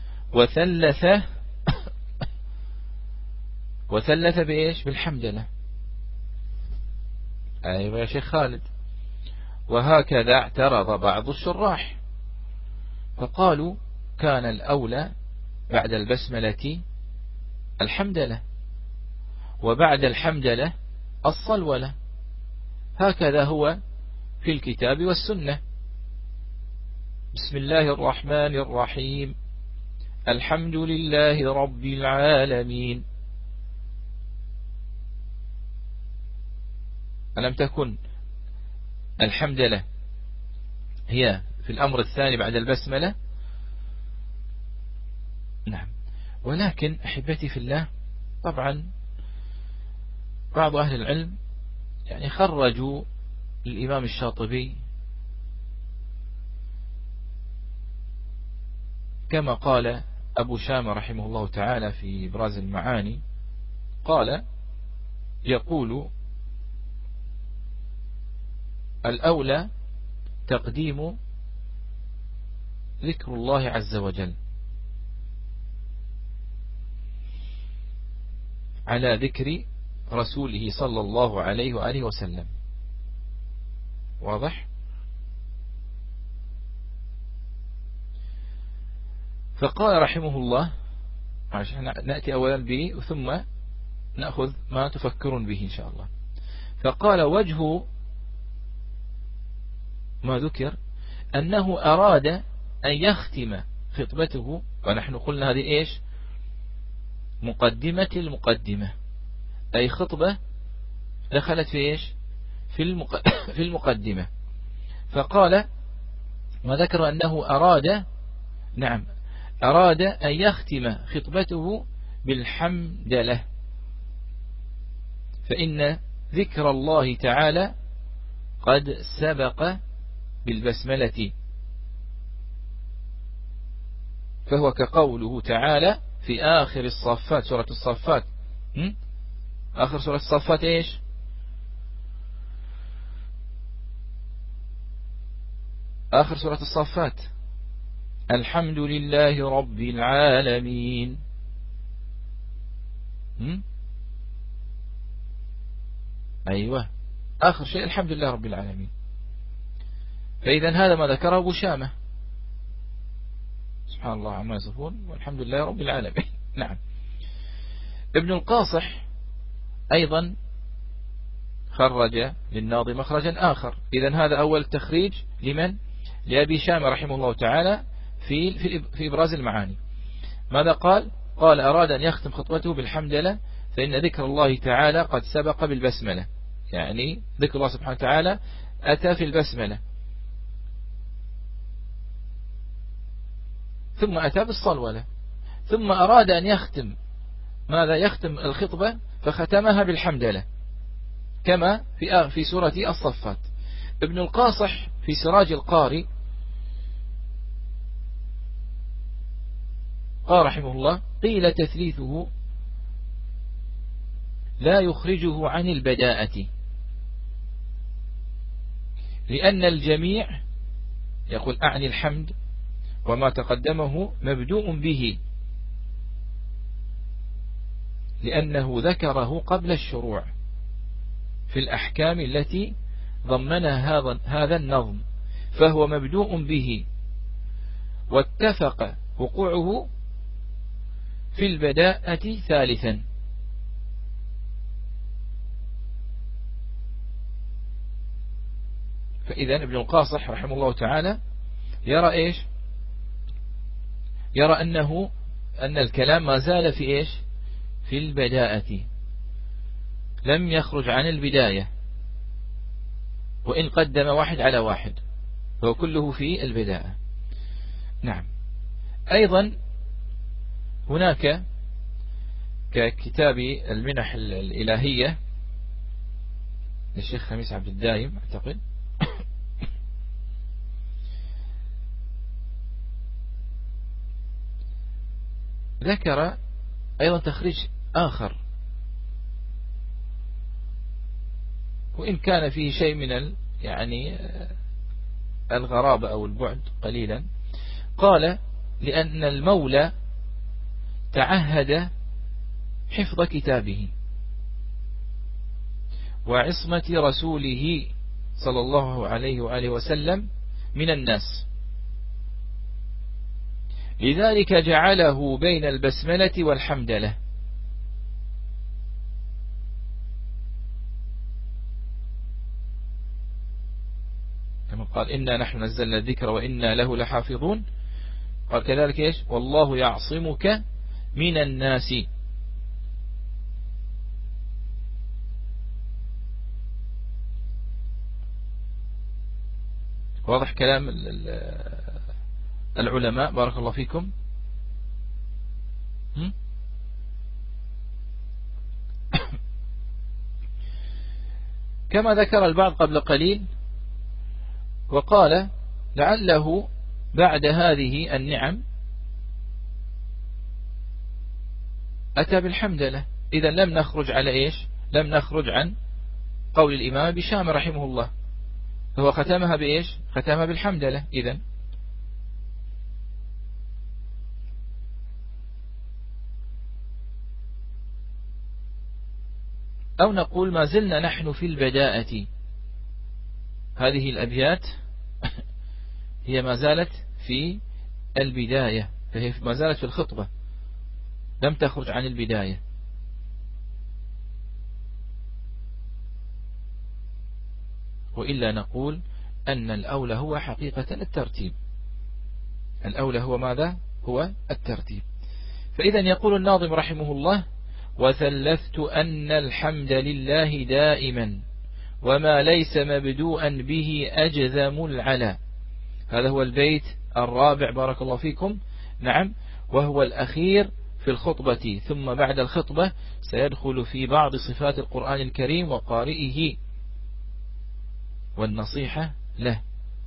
وثلث بإيش؟ بالحمدلله. أيوة يا شيخ خالد. وهكذا اعترض بعض الشراح فقالوا كان الأولى بعد البسملة الحمدلله وبعد الحمدلله الصلولة، هكذا هو في الكتاب والسنة. بسم الله الرحمن الرحيم الحمد لله رب العالمين. ألم تكن الحمدلله هي في الأمر الثاني بعد البسملة؟ نعم. ولكن أحبتي في الله طبعا بعض أهل العلم يعني خرجوا الإمام الشاطبي كما قال أبو شامة رحمه الله تعالى في إبراز المعاني، قال يقول الأولى تقديم ذكر الله عز وجل على ذكر رسوله صلى الله عليه وآله وسلم. واضح؟ فقال رحمه الله عشان نأتي أولا به ثم نأخذ ما تفكرون به إن شاء الله. فقال وجه ما ذكر أنه أراد أن يختم خطبته، ونحن قلنا هذه إيش؟ مقدمة المقدمة، أي خطبة دخلت في إيش؟ في المقدمة. فقال ما ذكر أنه أراد أن يختم خطبته بالحمدلة، فإن ذكر الله تعالى قد سبق بالبسملة، فهو كقوله تعالى في آخر الصفات، سورة الصفات. آخر سورة الصفات إيش؟ آخر سورة الصفات الحمد لله رب العالمين. أيوة، آخر شيء الحمد لله رب العالمين. فإذا هذا ما ذكره أبو شامة، سبحان الله عما يصفون، والحمد لله رب العالمين. نعم. ابن القاصح أيضا خرج للناظم مخرجا آخر. إذا هذا أول تخريج لمن؟ لأبي شامة رحمه الله تعالى في إبراز المعاني. ماذا قال؟ قال أراد أن يختم خطوته بالحمدلة، فإن ذكر الله تعالى قد سبق بالبسملة، يعني ذكر الله سبحانه وتعالى أتى في البسملة، ثم أتى بالصلولة، ثم أراد أن يختم ماذا؟ يختم الخطبة فختمها بالحمدلة كما في سورة الصفات. ابن القاصح في سراج القاري قال رحمه الله: قيل تثليثه لا يخرجه عن البداءة، لأن الجميع، يقول أعني الحمد وما تقدمه، مبدوء به، لأنه ذكره قبل الشروع في الأحكام التي ضمنها هذا النظم، فهو مبدوء به، واتفق وقوعه في البداءة ثالثا. فإذا ابن القاصح رحمه الله تعالى يرى إيش؟ يرى أن الكلام ما زال في إيش؟ في البداءة، لم يخرج عن البداية، وإن قدم واحد على واحد فهو كله في البداية. نعم. أيضا هناك ككتاب المنح الإلهية للشيخ خميس عبد الدايم أعتقد، ذكر أيضا تخريج آخر، وإن كان فيه شيء من يعني الغرابة أو البعد قليلا. قال: لأن المولى تعهد حفظ كتابه وعصمة رسوله صلى الله عليه وآله وسلم من الناس، لذلك جعله بين البسملة والحمدلة. كما قال: إنا نحن نزلنا الذكر وإنا له لحافظون. قال كذلك إيش؟ والله يعصمك من الناس. واضح كلام العلماء، بارك الله فيكم. كما ذكر البعض قبل قليل وقال: لعله بعد هذه النعم أتى بالحمدلة. إذا لم نخرج على إيش؟ لم نخرج عن قول الإمام بشام رحمه الله، فهو ختمها بإيش؟ ختمها بالحمدلة. إذا أو نقول ما زلنا نحن في البداءة. هذه الأبيات هي ما زالت في البداية، فهي ما زالت في الخطبة، لم تخرج عن البداية. وإلا نقول أن الأولى هو حقيقة الترتيب. الأولى هو ماذا؟ هو الترتيب. فإذا يقول الناظم رحمه الله: وثلثت أن الحمد لله دائما، وما ليس مبدوءا به أجزم العلا، هذا هو البيت الرابع بارك الله فيكم. نعم، وهو الأخير في الخطبة، ثم بعد الخطبة سيدخل في بعض صفات القرآن الكريم وقارئه والنصيحة له.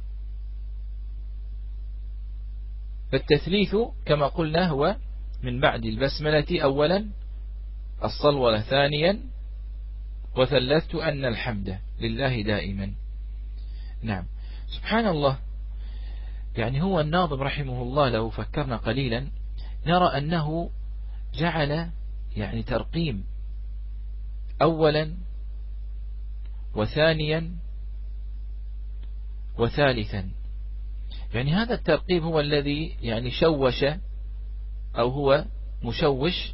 فالتثليث كما قلنا هو من بعد البسملة أولا، الصلوة ثانيا، وثلثت أن الحمد لله دائما. نعم، سبحان الله. يعني هو الناظم رحمه الله لو فكرنا قليلا نرى أنه جعل يعني ترقيم أولا وثانيا وثالثا. يعني هذا الترقيم هو الذي يعني شوش أو هو مشوش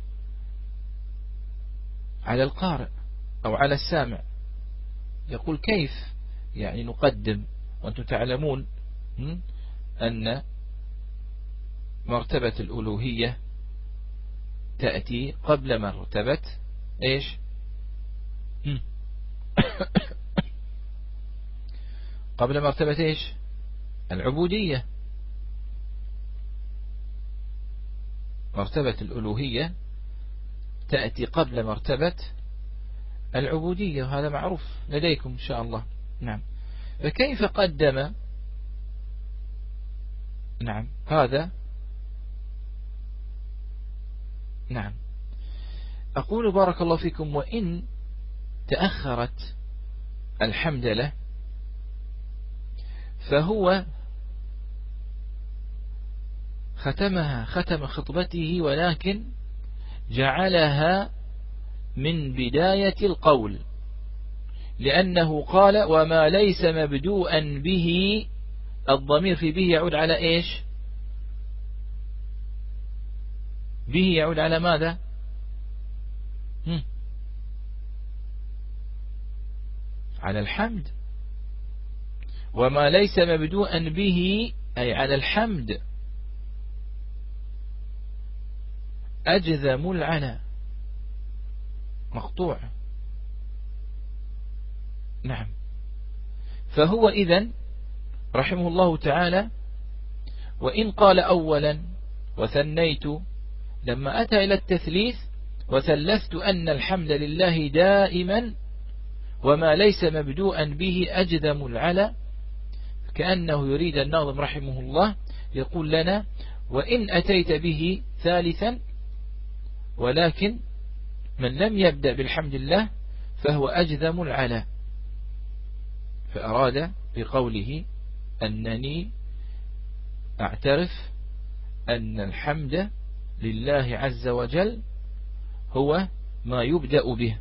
على القارئ أو على السامع. يقول كيف يعني نقدم وأنتم تعلمون أن مرتبة الألوهية تأتي قبل مرتبة إيش قبل مرتبة إيش العبودية. مرتبة الألوهية تأتي قبل مرتبة العبودية، وهذا معروف لديكم إن شاء الله. نعم، فكيف قدم نعم هذا؟ نعم، أقول بارك الله فيكم وإن تأخرت الحمد له فهو ختمها ختم خطبته، ولكن جعلها من بداية القول، لأنه قال وما ليس مبدوءا به. الضمير في به يعود على إيش؟ به يعود على ماذا؟ على الحمد. وما ليس مبدوءا به أي على الحمد أجذم العلا، مقطوع. نعم، فهو إذن رحمه الله تعالى وإن قال أولا وثنيت، لما أتى إلى التثليث وثلثت أن الحمد لله دائما وما ليس مبدوءا به أجذم العلا، كأنه يريد الناظم رحمه الله يقول لنا وإن أتيت به ثالثا، ولكن من لم يبدأ بالحمد لله فهو أجذم العلا. فأراد بقوله أنني أعترف أن الحمد لله عز وجل هو ما يبدأ به.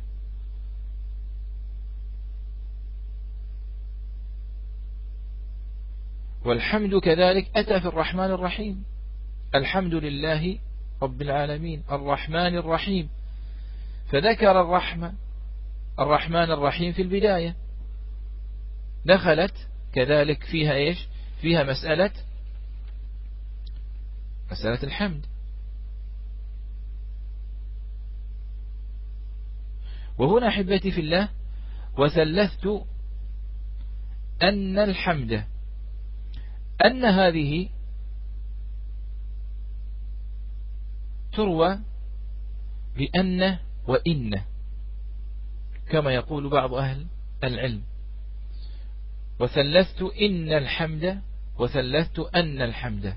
والحمد كذلك أتى في الرحمن الرحيم، الحمد لله رب العالمين الرحمن الرحيم، فذكر الرحمن الرحيم في البداية، دخلت كذلك فيها إيش؟ فيها مسألة الحمد. وهنا أحبتي في الله وثلثت أن الحمد، أن هذه تروى بأن وإن كما يقول بعض أهل العلم، وثلثت إن الحمد وثلثت أن الحمد،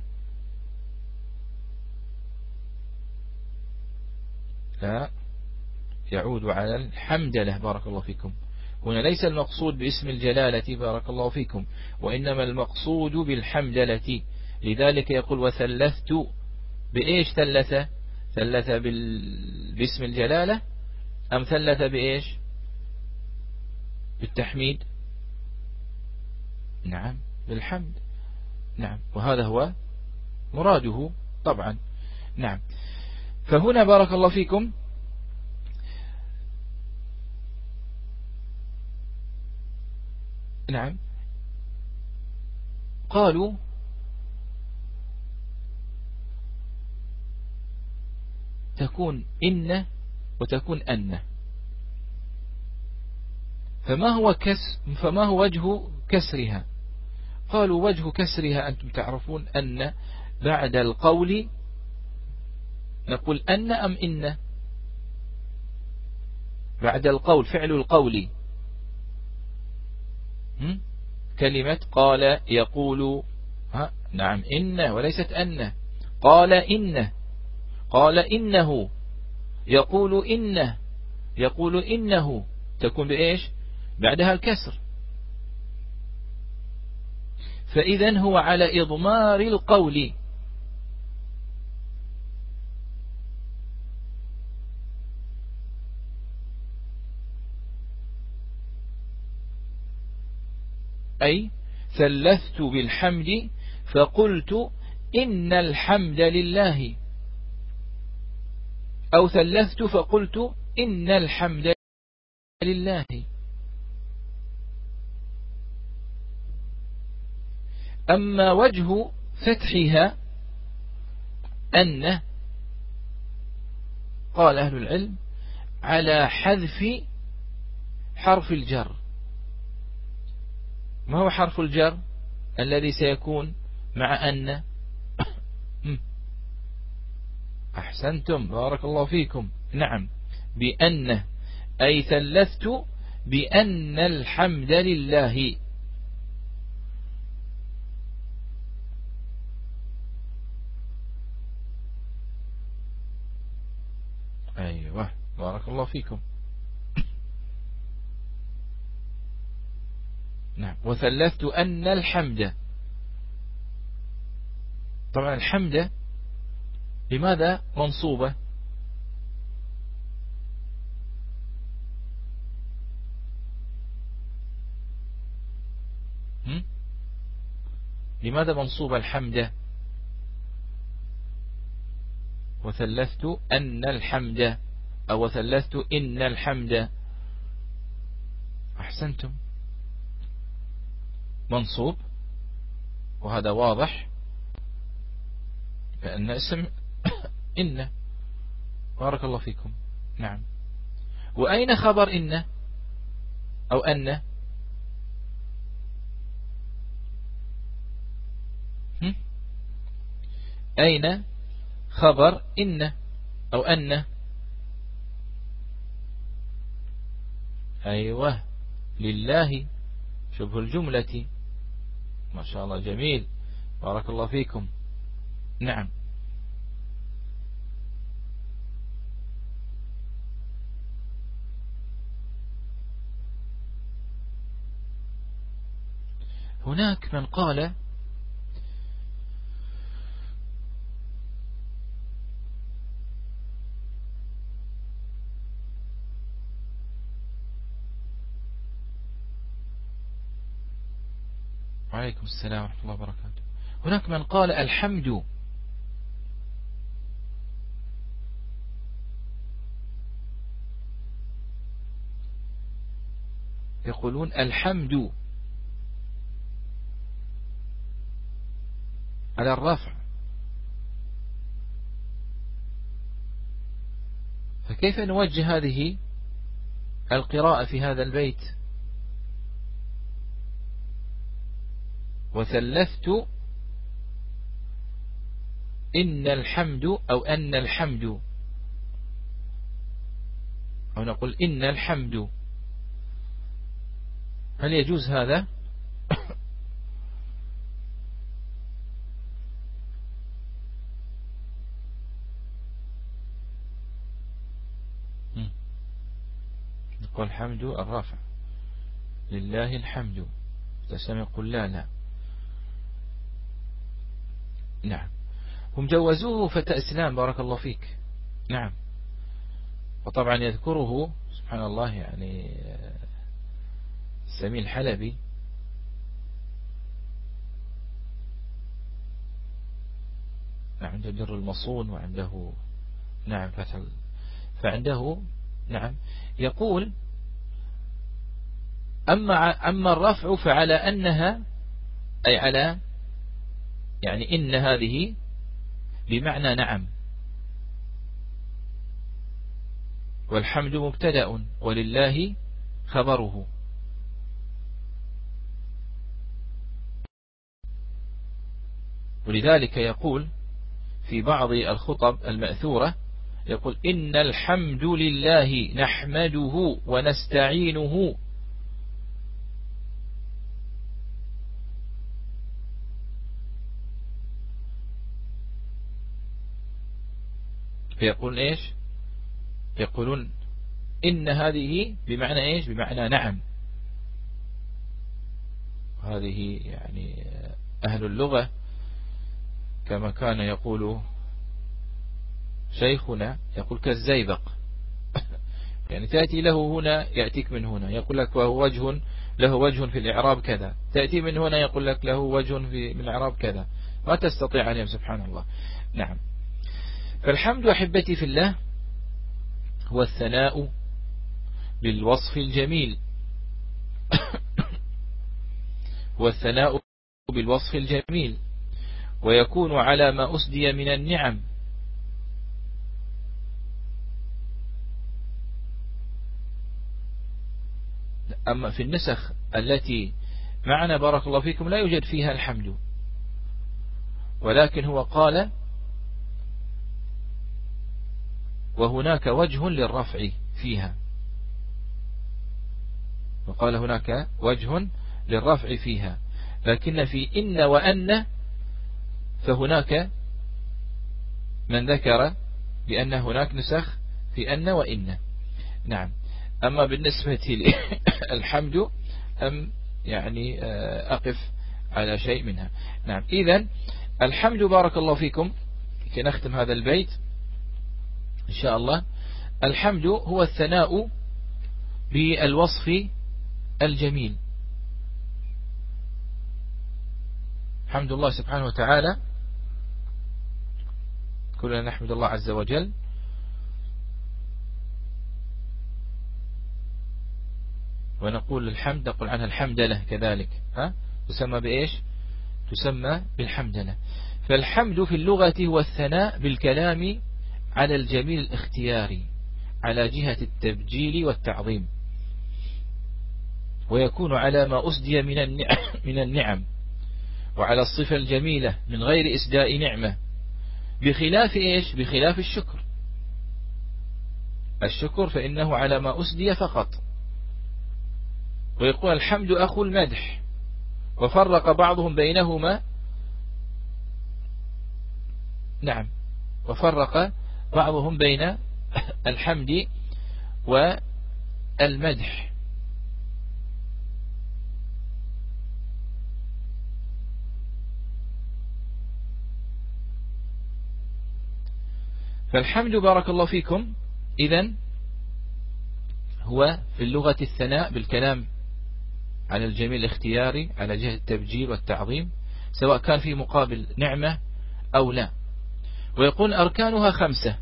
لا يعود على الحمد له. بارك الله فيكم. هنا ليس المقصود باسم الجلالة بارك الله فيكم، وإنما المقصود بالحمدلة. لذلك يقول وثلثت بإيش؟ ثلث باسم الجلالة أم ثلث بإيش؟ بالتحميد؟ نعم، بالحمد. نعم، وهذا هو مراده طبعا. نعم، فهنا بارك الله فيكم نعم قالوا تكون إن وتكون أن، فما هو وجه كسرها؟ قالوا وجه كسرها أنتم تعرفون أن بعد القول نقول أن أم إن؟ بعد القول فعل القول كلمة قال يقول نعم إن وليست أن. قال إن، قال إنه، يقول إنه، يقول إنه، تكون بإيش؟ بعدها الكسر. فإذا هو على إضمار القول. أي ثلثت بالحمد فقلت إن الحمد لله، أو ثلثت فقلت إن الحمد لله. أما وجه فتحها أن، قال أهل العلم على حذف حرف الجر. ما هو حرف الجر الذي سيكون مع أن؟ أحسنتم بارك الله فيكم. نعم بأن، أي ثلثت بأن الحمد لله. أيوة بارك الله فيكم. نعم وثلثت أن الحمد. طبعا الحمد لماذا منصوبة؟ لماذا منصوبة الحمد؟ وثلثت أن الحمد أو ثلثت إن الحمد. أحسنتم منصوب، وهذا واضح فإن اسم إن. بارك الله فيكم. نعم وأين خبر إن أو أن؟ أين خبر إن أو أن؟ أيوة لله شبه الجملة. ما شاء الله جميل بارك الله فيكم. نعم هناك من قال وعليكم السلام ورحمة الله وبركاته. هناك من قال الحمد، يقولون الحمد على الرفع، فكيف نوجه هذه القراءة في هذا البيت؟ وثلثت إن الحمد أو أن الحمد، أو نقول إن الحمد، هل يجوز هذا؟ نقول الحمد الرفع لله الحمد، تسمى قل لا. نعم هم جوزوه فتى إسلام بارك الله فيك. نعم وطبعا يذكره سبحان الله يعني سمي الحلبي عنده جر المصون وعنده نعم فتح، فعنده نعم يقول أما الرفع فعلى أنها أي على يعني إن هذه بمعنى نعم، والحمد مبتدأ ولله خبره. ولذلك يقول في بعض الخطب المأثورة يقول إن الحمد لله نحمده ونستعينه. فيقول إيش؟ يقولون إن هذه بمعنى إيش؟ بمعنى نعم. هذه يعني أهل اللغة كما كان يقول شيخنا، يقول كالزيبق يعني تأتي له هنا يأتيك من هنا، يقول لك وهو وجه له وجه في الإعراب كذا، تأتي من هنا يقول لك له وجه في الإعراب كذا، ما تستطيع عليهم سبحان الله. نعم. فالحمد أحبتي في الله هو الثناء بالوصف الجميل هو الثناء بالوصف الجميل، ويكون على ما أسدي من النعم. أما في النسخ التي معنا بارك الله فيكم لا يوجد فيها الحمد، ولكن هو قال وهناك وجه للرفع فيها، وقال هناك وجه للرفع فيها، لكن في إن وأن فهناك من ذكر بأن هناك نسخ في أن وإن. نعم. أما بالنسبة للحمد يعني أقف على شيء منها. نعم. إذن الحمد بارك الله فيكم كي نختم هذا البيت إن شاء الله. الحمد هو الثناء بالوصف الجميل. حمد الله سبحانه وتعالى كلنا نحمد الله عز وجل، ونقول الحمد نقول عنها الحمدلة كذلك، تسمى بإيش؟ تسمى بالحمدلة. فالحمد في اللغة هو الثناء بالكلام على الجميل الاختياري على جهة التبجيل والتعظيم، ويكون على ما أسدي من النعم وعلى الصفة الجميلة من غير إسداء نعمة، بخلاف إيش؟ بخلاف الشكر. الشكر فإنه على ما أسدي فقط. ويقول الحمد أخو المدح، وفرق بعضهم بينهما. نعم. وفرق بعضهم بين الحمد والمدح. فالحمد بارك الله فيكم إذن هو في اللغة الثناء بالكلام على الجميل الاختياري على جهة التبجيل والتعظيم، سواء كان في مقابل نعمة أو لا. ويقول أركانها 5: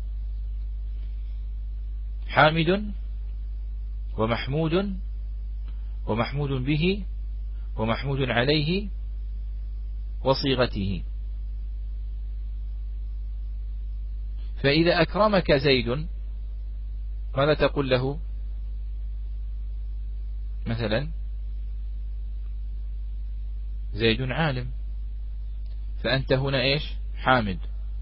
حامد ومحمود ومحمود به ومحمود عليه وصيغته. فإذا أكرمك زيد ماذا تقول له؟ مثلا زيد عالم، فأنت هنا إيش؟ حامد.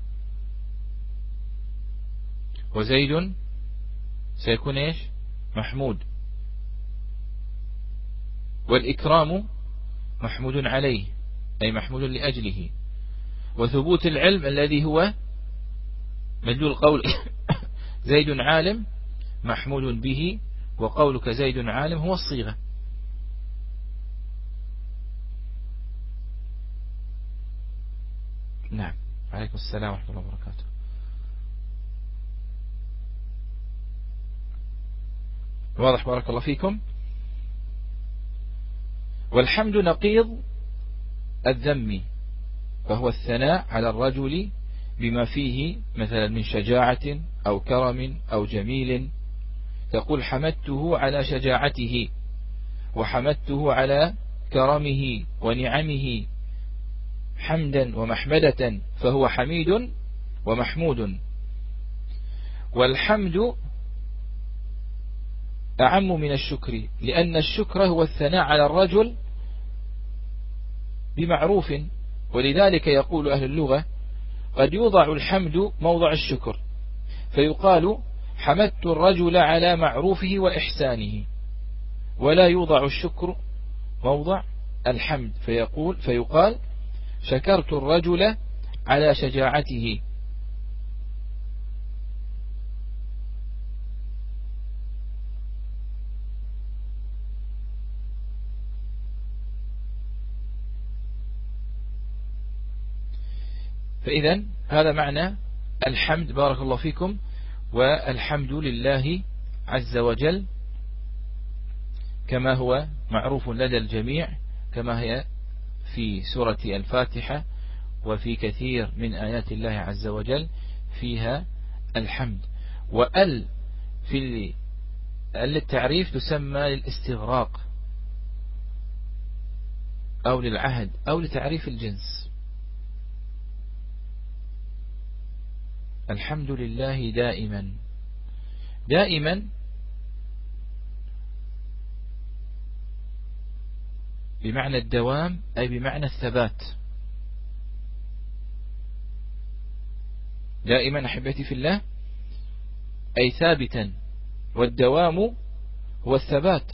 وزيد سيكون إيش؟ محمود. والإكرام محمود عليه أي محمود لأجله. وثبوت العلم الذي هو مدلول قول زيد عالم محمود به، وقولك زيد عالم هو الصيغة. نعم. عليكم السلام ورحمة الله وبركاته. واضح بارك الله فيكم. والحمد نقيض الذم، فهو الثناء على الرجل بما فيه مثلا من شجاعة أو كرم أو جميل، تقول حمدته على شجاعته وحمدته على كرمه ونعمه حمدا ومحمدة، فهو حميد ومحمود. والحمد أعم من الشكر، لأن الشكر هو الثناء على الرجل بمعروف ولذلك يقول أهل اللغة قد يوضع الحمد موضع الشكر، فيقال حمدت الرجل على معروفه وإحسانه، ولا يوضع الشكر موضع الحمد، فيقال شكرت الرجل على شجاعته. فإذا هذا معنى الحمد بارك الله فيكم. والحمد لله عز وجل كما هو معروف لدى الجميع، كما هي في سورة الفاتحة وفي كثير من آيات الله عز وجل فيها الحمد. وأل في التعريف تسمى للاستغراق أو للعهد أو لتعريف الجنس. الحمد لله دائما، دائما بمعنى الدوام أي بمعنى الثبات. دائما أحبتي في الله أي ثابتا، والدوام هو الثبات.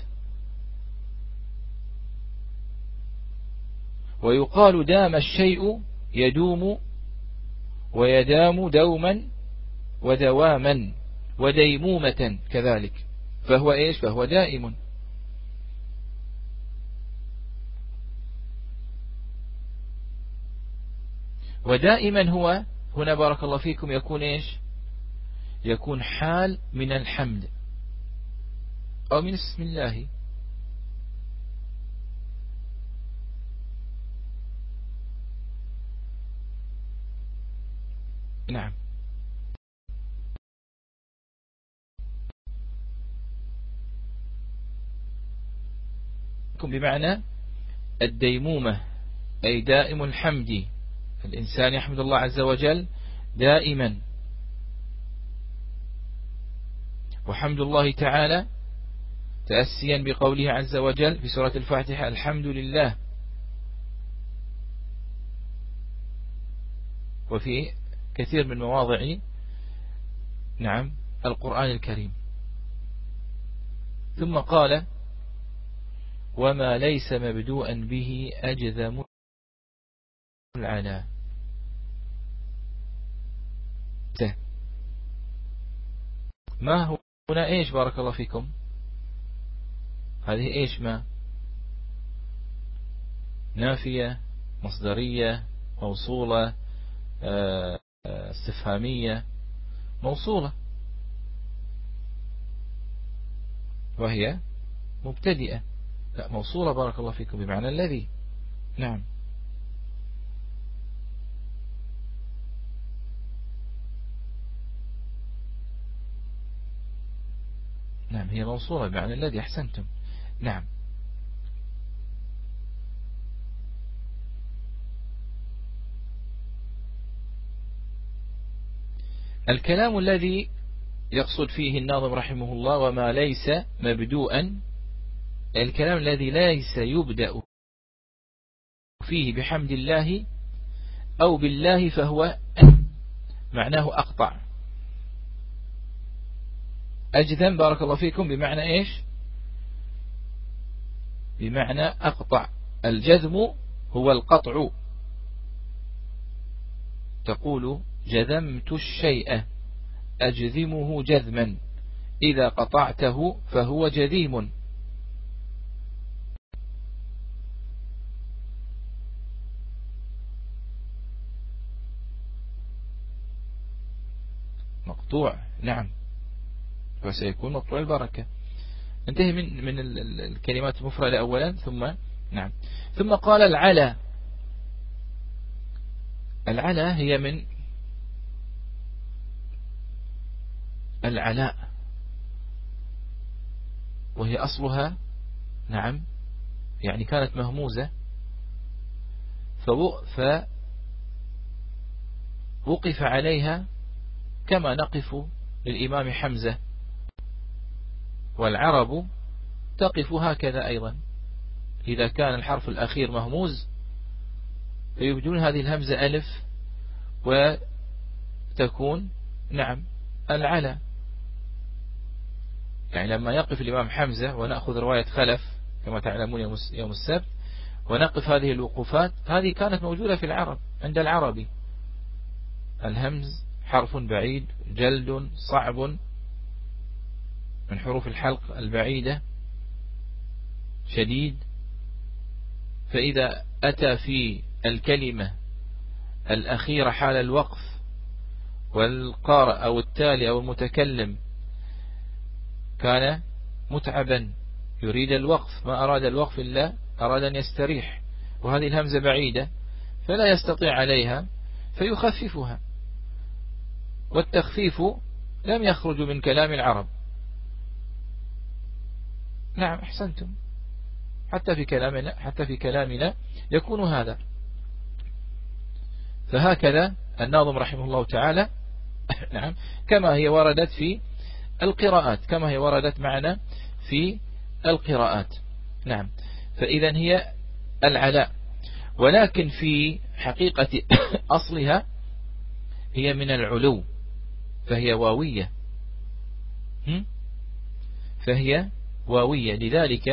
ويقال دام الشيء يدوم ويدام دوما ودواما وديمومة كذلك، فهو إيش؟ فهو دائم. ودائما هو هنا بارك الله فيكم يكون إيش؟ يكون حال من الحمد أو من اسم الله. نعم. بمعنى الديمومة أي دائم الحمد، الإنسان يحمد الله عز وجل دائما. وحمد الله تعالى تأسيا بقوله عز وجل في سورة الفاتحة الحمد لله، وفي كثير من مواضع نعم القرآن الكريم. ثم قال وما ليس مبدوءا به أجذم العلا. ما هو هنا إيش بارك الله فيكم؟ هذه إيش؟ ما نافية مصدرية موصولة استفهامية موصولة، وهي مبتدئة. لا موصولة بارك الله فيكم بمعنى الذي. نعم. نعم هي موصولة بمعنى الذي، أحسنتم. نعم. الكلام الذي يقصد فيه الناظم رحمه الله وما ليس مبدوءا، الكلام الذي ليس يبدأ فيه بحمد الله أو بالله فهو معناه أقطع. أجذم بارك الله فيكم بمعنى إيش؟ بمعنى أقطع. الجذم هو القطع. تقول جذمت الشيء أجذمه جذما، إذا قطعته فهو جذيم. مقطوع نعم، وسيكون مقطوع البركة. انتهي من الكلمات المفردة أولا ثم نعم. ثم قال العلا. العلا هي من العلاء، وهي أصلها نعم يعني كانت مهموزة فوقف عليها كما نقف للإمام حمزة، والعرب تقف هكذا أيضا. إذا كان الحرف الأخير مهموز فيبدون هذه الهمزة ألف وتكون نعم العلا. يعني لما يقف الإمام حمزة ونأخذ رواية خلف كما تعلمون يوم السبت، ونقف هذه الوقوفات، هذه كانت موجودة في العرب عند العربي. الهمز حرف بعيد جلد صعب من حروف الحلق البعيدة شديد، فإذا أتى في الكلمة الأخيرة حال الوقف والقارئ أو التالي أو المتكلم كان متعبا يريد الوقف، ما أراد الوقف إلا أراد أن يستريح، وهذه الهمزة بعيدة فلا يستطيع عليها فيخففها، والتخفيف لم يخرج من كلام العرب. نعم أحسنتم، حتى في كلامنا يكون هذا. فهكذا الناظم رحمه الله تعالى نعم كما هي وردت في القراءات، كما هي وردت معنا في القراءات. نعم، فإذا هي العلاء، ولكن في حقيقة أصلها هي من العلو، فهي واوية، فهي واوية، لذلك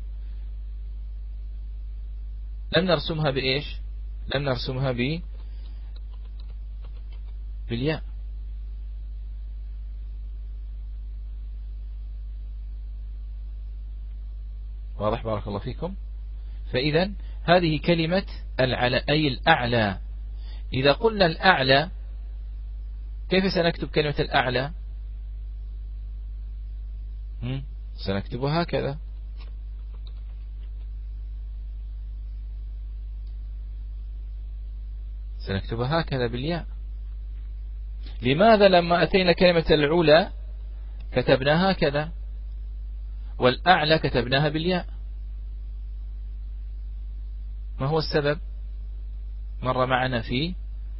لم نرسمها بإيش؟ لم نرسمها بالياء. واضح؟ بارك الله فيكم. فإذا هذه كلمة العلى أي الأعلى. إذا قلنا الأعلى كيف سنكتب كلمة الأعلى؟ سنكتبها هكذا، سنكتبها هكذا بالياء. لماذا لما أتينا كلمة العلى كتبناها هكذا والأعلى كتبناها بالياء؟ ما هو السبب؟ مر معنا في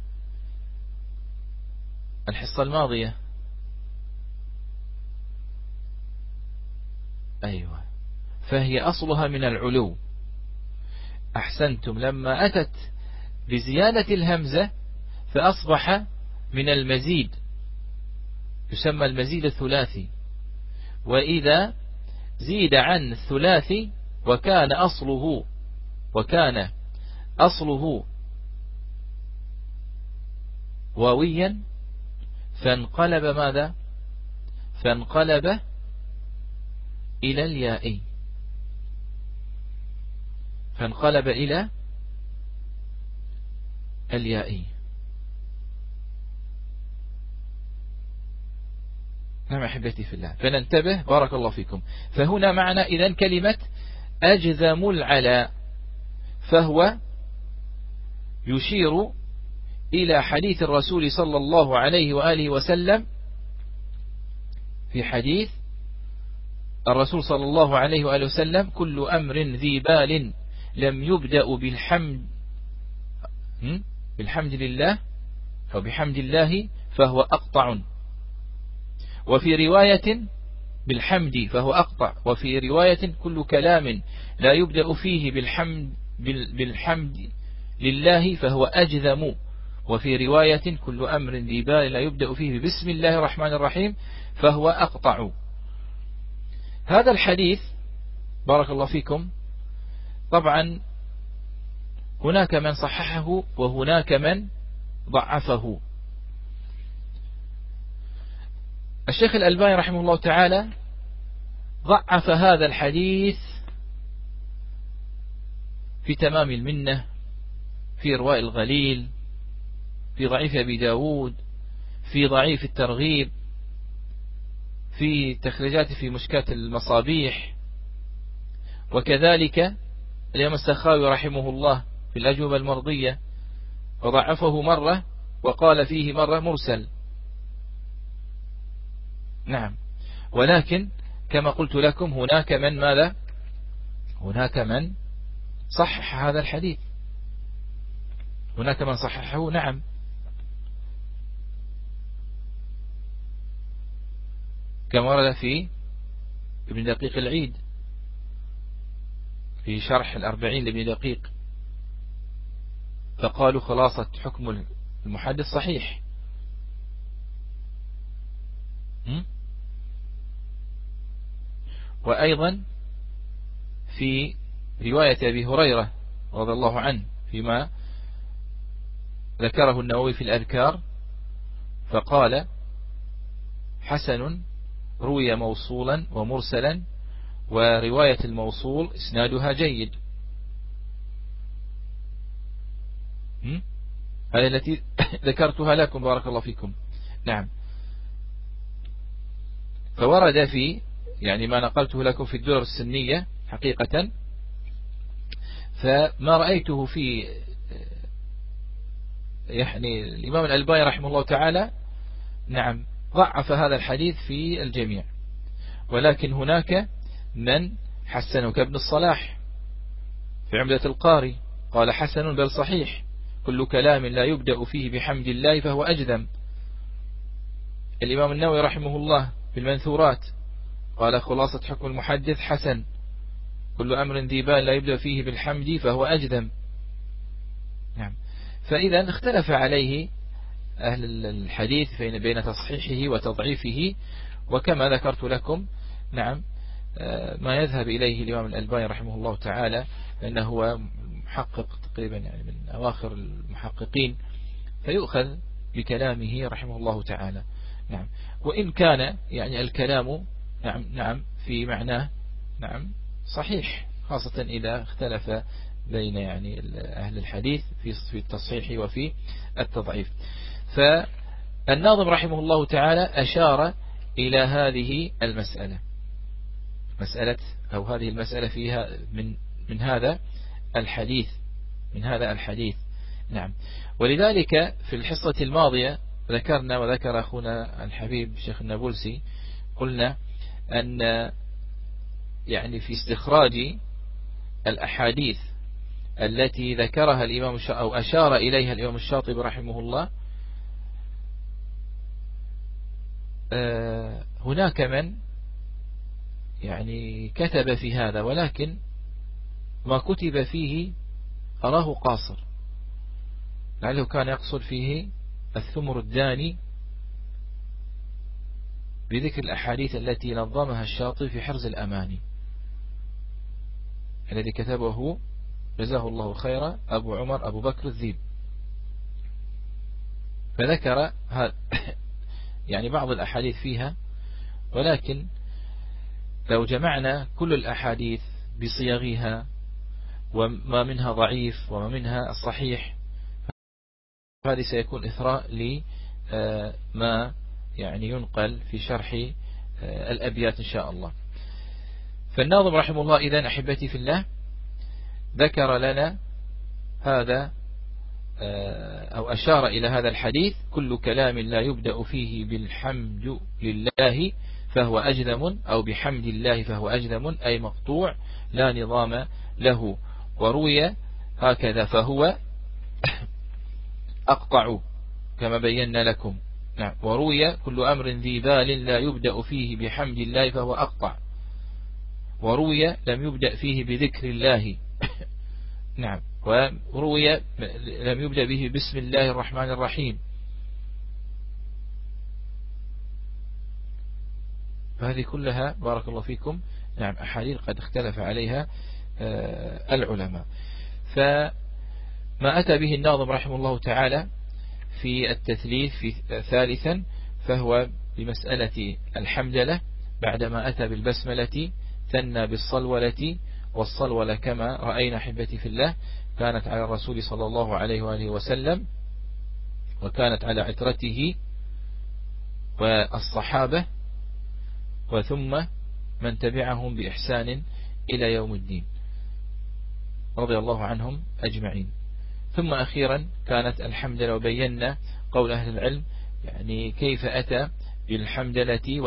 الحصة الماضية. أيوة، فهي أصلها من العلو. أحسنتم، لما أتت بزيادة الهمزة فأصبح من المزيد، يسمى المزيد الثلاثي. وإذا زيد عن الثلاثي وكان أصله واويا فانقلب ماذا؟ فانقلب إلى الياء، فانقلب إلى الياء. نعم أحبتي في الله، فننتبه بارك الله فيكم. فهنا معنا إذن كلمة أجذم العلاء، فهو يشير إلى حديث الرسول صلى الله عليه وآله وسلم، في حديث الرسول صلى الله عليه وآله وسلم: كل أمر ذي بال لم يبدأ بالحمد لله أو بحمد الله فهو أقطع، وفي رواية بالحمد فهو أقطع، وفي رواية كل كلام لا يبدأ فيه بالحمد لله فهو أجذم، وفي رواية كل أمر ذي بال لا يبدأ فيه بسم الله الرحمن الرحيم فهو أقطع. هذا الحديث بارك الله فيكم طبعا هناك من صححه وهناك من ضعفه. الشيخ الألباني رحمه الله تعالى ضعف هذا الحديث في تمام المنة، في إرواء الغليل، في ضعيف أبي داود، في ضعيف الترغيب، في تخريجات في مشكات المصابيح، وكذلك الإمام السخاوي رحمه الله في الأجوبة المرضية وضعفه مرة وقال فيه مرة مرسل. نعم، ولكن كما قلت لكم هناك من ماذا؟ هناك من صحح هذا الحديث، هناك من صححه. نعم، كما ورد في ابن دقيق العيد في شرح الأربعين لابن دقيق فقالوا خلاصة حكم المحدث صحيح. وأيضا في رواية أبي هريرة رضي الله عنه فيما ذكره النووي في الأذكار فقال حسن روي موصولا ومرسلا، ورواية الموصول إسنادها جيد. هذه التي ذكرتها لكم بارك الله فيكم. نعم. فورد في يعني ما نقلته لكم في الدرر السنية حقيقة، فما رأيته في يعني الإمام الألباني رحمه الله تعالى نعم ضعف هذا الحديث في الجميع، ولكن هناك من حسنه كابن الصلاح في عمدة القاري قال حسن بل صحيح، كل كلام لا يبدأ فيه بحمد الله فهو أجذم. الإمام النووي رحمه الله في المنثورات قال خلاصة حكم المحدث حسن، كل أمر ذي بال لا يبدأ فيه بالحمد فهو أجذم. نعم. فإذا اختلف عليه أهل الحديث بين تصحيحه وتضعيفه، وكما ذكرت لكم نعم ما يذهب إليه الإمام الألباني رحمه الله تعالى أنه هو محقق تقريبا يعني من أواخر المحققين، فيؤخذ بكلامه رحمه الله تعالى. نعم. وإن كان يعني الكلام نعم في معناه نعم صحيح، خاصة إذا اختلف بين يعني أهل الحديث في التصحيح وفي التضعيف. فالناظم رحمه الله تعالى أشار إلى هذه المسألة، مسألة أو هذه المسألة فيها من هذا الحديث. نعم. ولذلك في الحصة الماضية ذكرنا وذكر أخونا الحبيب شيخ النابلسي قلنا أن يعني في استخراج الأحاديث التي ذكرها الإمام أو أشار إليها الإمام الشاطبي رحمه الله هناك من يعني كتب في هذا، ولكن ما كتب فيه أراه قاصر، لعله كان يقصد فيه الثمر الداني بذكر الأحاديث التي نظمها الشاطبي في حرز الأماني الذي كتبه جزاه الله خيرا أبو عمر أبو بكر الذيب. فذكر يعني بعض الأحاديث فيها، ولكن لو جمعنا كل الأحاديث بصيغها وما منها ضعيف وما منها الصحيح، هذا سيكون إثراء لما يعني ينقل في شرح الأبيات إن شاء الله. فالناظم رحمه الله إذن أحبتي في الله ذكر لنا هذا أو أشار إلى هذا الحديث كل كلام لا يبدأ فيه بالحمد لله فهو أجذم، أو بحمد الله فهو أجذم، أي مقطوع لا نظام له. وروي هكذا فهو أقطع كما بينا لكم. نعم. وروي كل أمر ذي بال لا يبدأ فيه بحمد الله فهو أقطع، وروي لم يبدأ فيه بذكر الله. نعم. وروي لم يبدأ به بسم الله الرحمن الرحيم. فهذه كلها بارك الله فيكم نعم أحاديث قد اختلف عليها العلماء. فما أتى به الناظم رحمه الله تعالى في التثليث في ثالثا فهو بمسألة الحمدلة، بعدما أتى بالبسملة ثنى بالصلولة، والصلولة كما رأينا أحبتي في الله كانت على الرسول صلى الله عليه وآله وسلم، وكانت على عترته والصحابة وثم من تبعهم بإحسان إلى يوم الدين رضي الله عنهم أجمعين. ثم أخيرا كانت الحمدلة، وبينا قول أهل العلم يعني كيف أتى بالحمدلة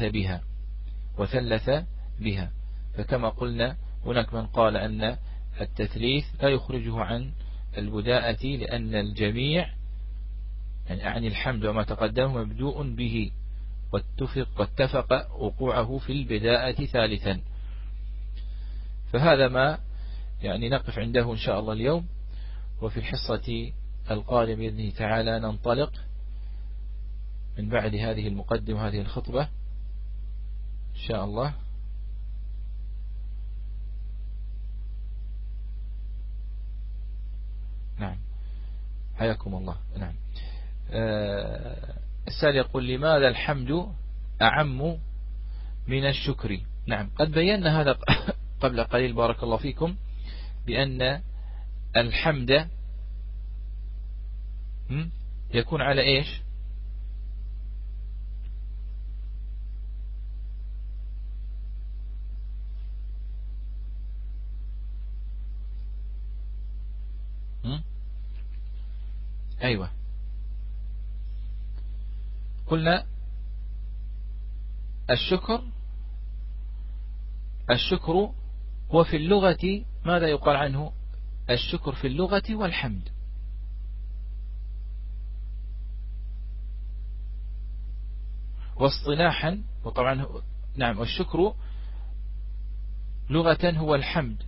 وثلث بها. فكما قلنا هناك من قال أن التثليث لا يخرجه عن البداءة، لأن الجميع يعني الحمد وما تقدمه مبدوء به، واتفق وقوعه في البداءة ثالثا. فهذا ما يعني نقف عنده إن شاء الله اليوم، وفي الحصة القادمة بإذنه تعالى ننطلق من بعد هذه المقدمة وهذه الخطبة إن شاء الله. نعم حياكم الله. نعم. السائل يقول لماذا الحمد أعم من الشكر؟ نعم قد بينا هذا قبل قليل بارك الله فيكم، بأن الحمد يكون على إيش؟ أيوة قلنا الشكر هو في اللغة ماذا يقال عنه؟ الشكر في اللغة والحمد. واصطلاحا وطبعا نعم والشكر لغة هو الحمد،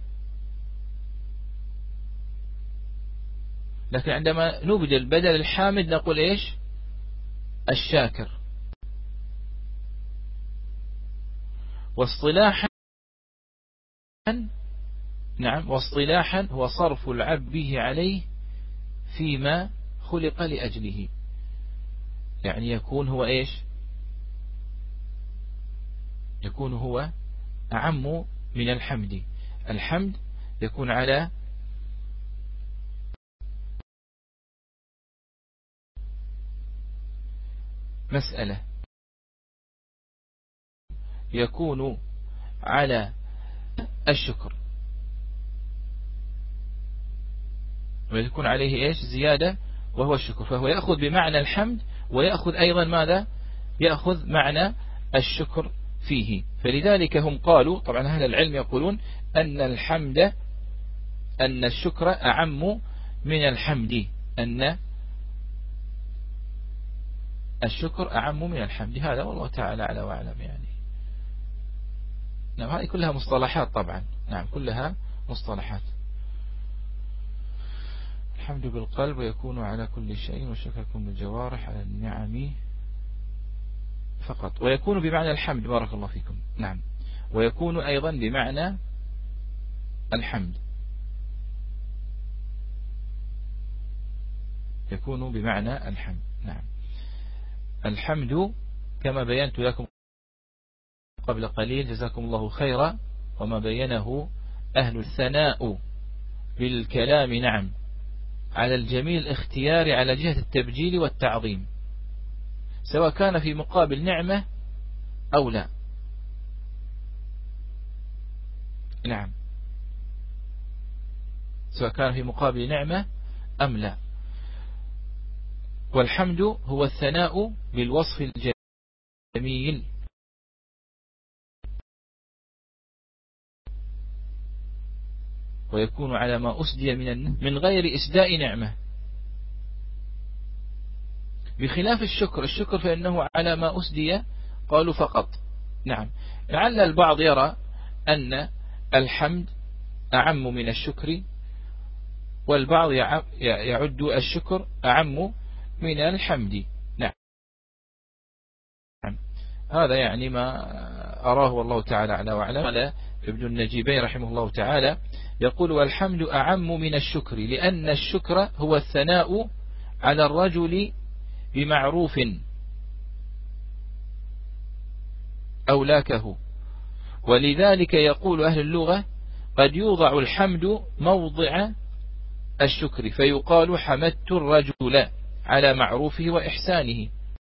لكن عندما نبدل بدل الحامد نقول إيش؟ الشاكر. واصطلاحا نعم واصطلاحا هو صرف العبد به عليه فيما خلق لأجله، يعني يكون هو إيش؟ يكون هو أعم من الحمد. الحمد يكون على مسألة، يكون على الشكر، ويكون عليه إيش؟ زيادة وهو الشكر، فهو يأخذ بمعنى الحمد ويأخذ أيضا ماذا؟ يأخذ معنى الشكر فيه. فلذلك هم قالوا طبعا أهل العلم يقولون أن الشكر أعم من الحمد، أن الشكر أعم من الحمد. هذا والله تعالى أعلى وأعلم. يعني نعم هذه كلها مصطلحات طبعا. نعم كلها مصطلحات. الحمد بالقلب ويكون على كل شيء، وشكركم بالجوارح على النعم فقط. ويكون بمعنى الحمد بارك الله فيكم. نعم ويكون أيضا بمعنى الحمد، يكون بمعنى الحمد. نعم الحمد كما بينت لكم قبل قليل جزاكم الله خيرا، وما بينه أهل الثناء بالكلام نعم على الجميل اختيار على جهة التبجيل والتعظيم، سواء كان في مقابل نعمة أو لا. نعم سواء كان في مقابل نعمة أم لا. والحمد هو الثناء بالوصف الجميل، ويكون على ما أسدي من غير إسداء نعمة، بخلاف الشكر فإنه على ما أسدي قالوا فقط. نعم لعل البعض يرى أن الحمد أعم من الشكر، والبعض يعد الشكر أعم من الحمد. نعم هذا يعني ما أراه والله تعالى أعلى وأعلم. قال ابن النجيبين رحمه الله تعالى يقول والحمد أعم من الشكر، لأن الشكر هو الثناء على الرجل بمعروف أولاكه، ولذلك يقول أهل اللغة قد يوضع الحمد موضع الشكر، فيقال حمدت الرجل على معروفه وإحسانه،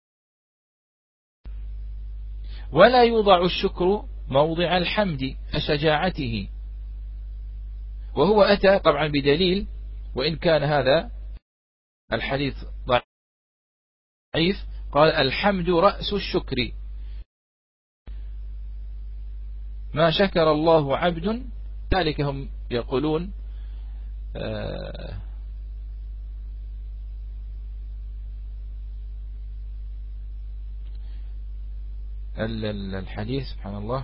ولا يوضع الشكر موضع الحمد كشجاعته. وهو أتى طبعا بدليل، وإن كان هذا الحديث ضعيف، قال الحمد رأس الشكر، ما شكر الله عبد. ذلك هم يقولون الحديث سبحان الله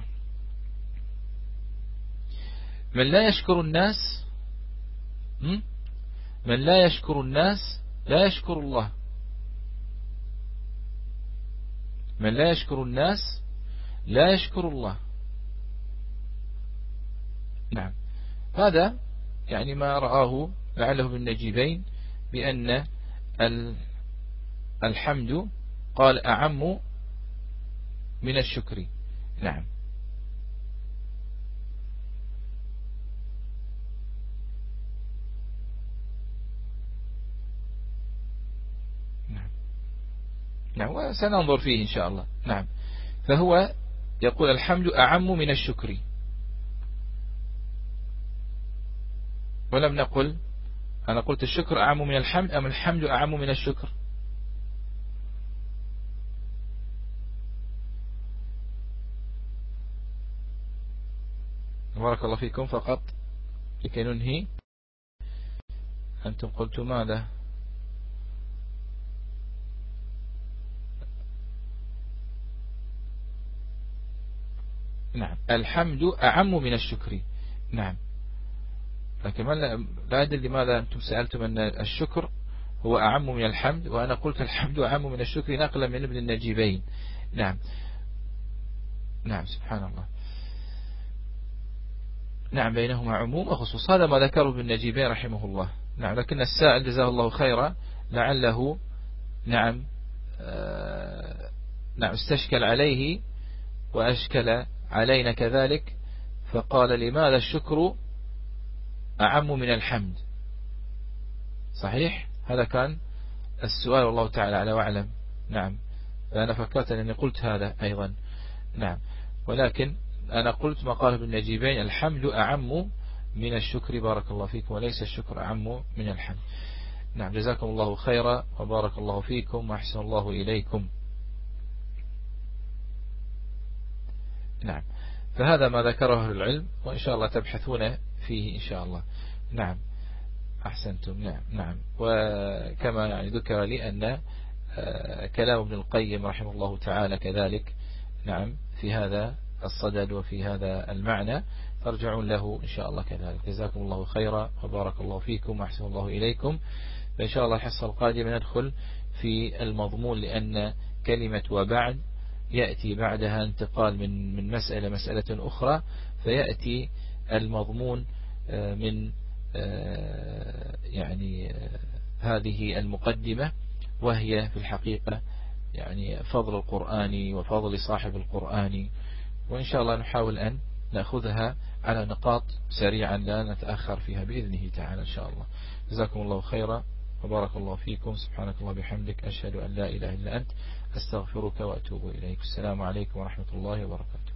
من لا يشكر الناس من لا يشكر الناس لا يشكر الله. من لا يشكر الناس لا يشكر الله. نعم. هذا يعني ما رآه لعله ابن النجيبين بأن الحمد قال أعم من الشكر. نعم. نعم وسننظر فيه إن شاء الله. نعم. فهو يقول الحمد أعم من الشكر، ولم نقل، أنا قلت الشكر أعم من الحمد أم الحمد أعم من الشكر؟ بارك الله فيكم. فقط لكي ننهي، أنتم قلتم ماذا؟ نعم الحمد أعم من الشكر. نعم. لكن لا أدري لماذا أنتم سألتم أن الشكر هو أعم من الحمد، وأنا قلت الحمد أعم من الشكر نقلا من ابن النجيبين. نعم. نعم سبحان الله. نعم بينهما عموم وخصوص، هذا ما ذكره ابن النجيبين رحمه الله. نعم. لكن السائل جزاه الله خيرا لعله نعم نعم استشكل عليه وأشكل علينا كذلك، فقال لماذا الشكر أعم من الحمد؟ صحيح هذا كان السؤال والله تعالى على وأعلم. نعم. فأنا فكرت أني قلت هذا أيضا. نعم. ولكن أنا قلت ما قال ابن النجيبين الحمد أعم من الشكر. بارك الله فيكم. وليس الشكر أعم من الحمد. نعم جزاكم الله خيرا وبارك الله فيكم وأحسن الله إليكم. نعم. فهذا ما ذكره العلم، وإن شاء الله تبحثون فيه إن شاء الله. نعم أحسنتم. نعم. نعم. وكما يعني ذكر لي أن كلام ابن القيم رحمه الله تعالى كذلك نعم في هذا الصدد وفي هذا المعنى، ترجعون له إن شاء الله كذلك. جزاكم الله خيرا وبارك الله فيكم وأحسن الله إليكم. فإن شاء الله الحصة القادمة ندخل في المضمون، لأن كلمة وبعد يأتي بعدها انتقال من مسألة أخرى، فيأتي المضمون من يعني هذه المقدمة، وهي في الحقيقة يعني فضل القرآن وفضل صاحب القرآن. وإن شاء الله نحاول أن نأخذها على نقاط سريعا لا نتأخر فيها بإذنه تعالى إن شاء الله. جزاكم الله خيرا وبارك الله فيكم. سبحانك الله بحمدك أشهد أن لا إله إلا أنت أستغفرك وأتوب إليك. السلام عليكم ورحمة الله وبركاته.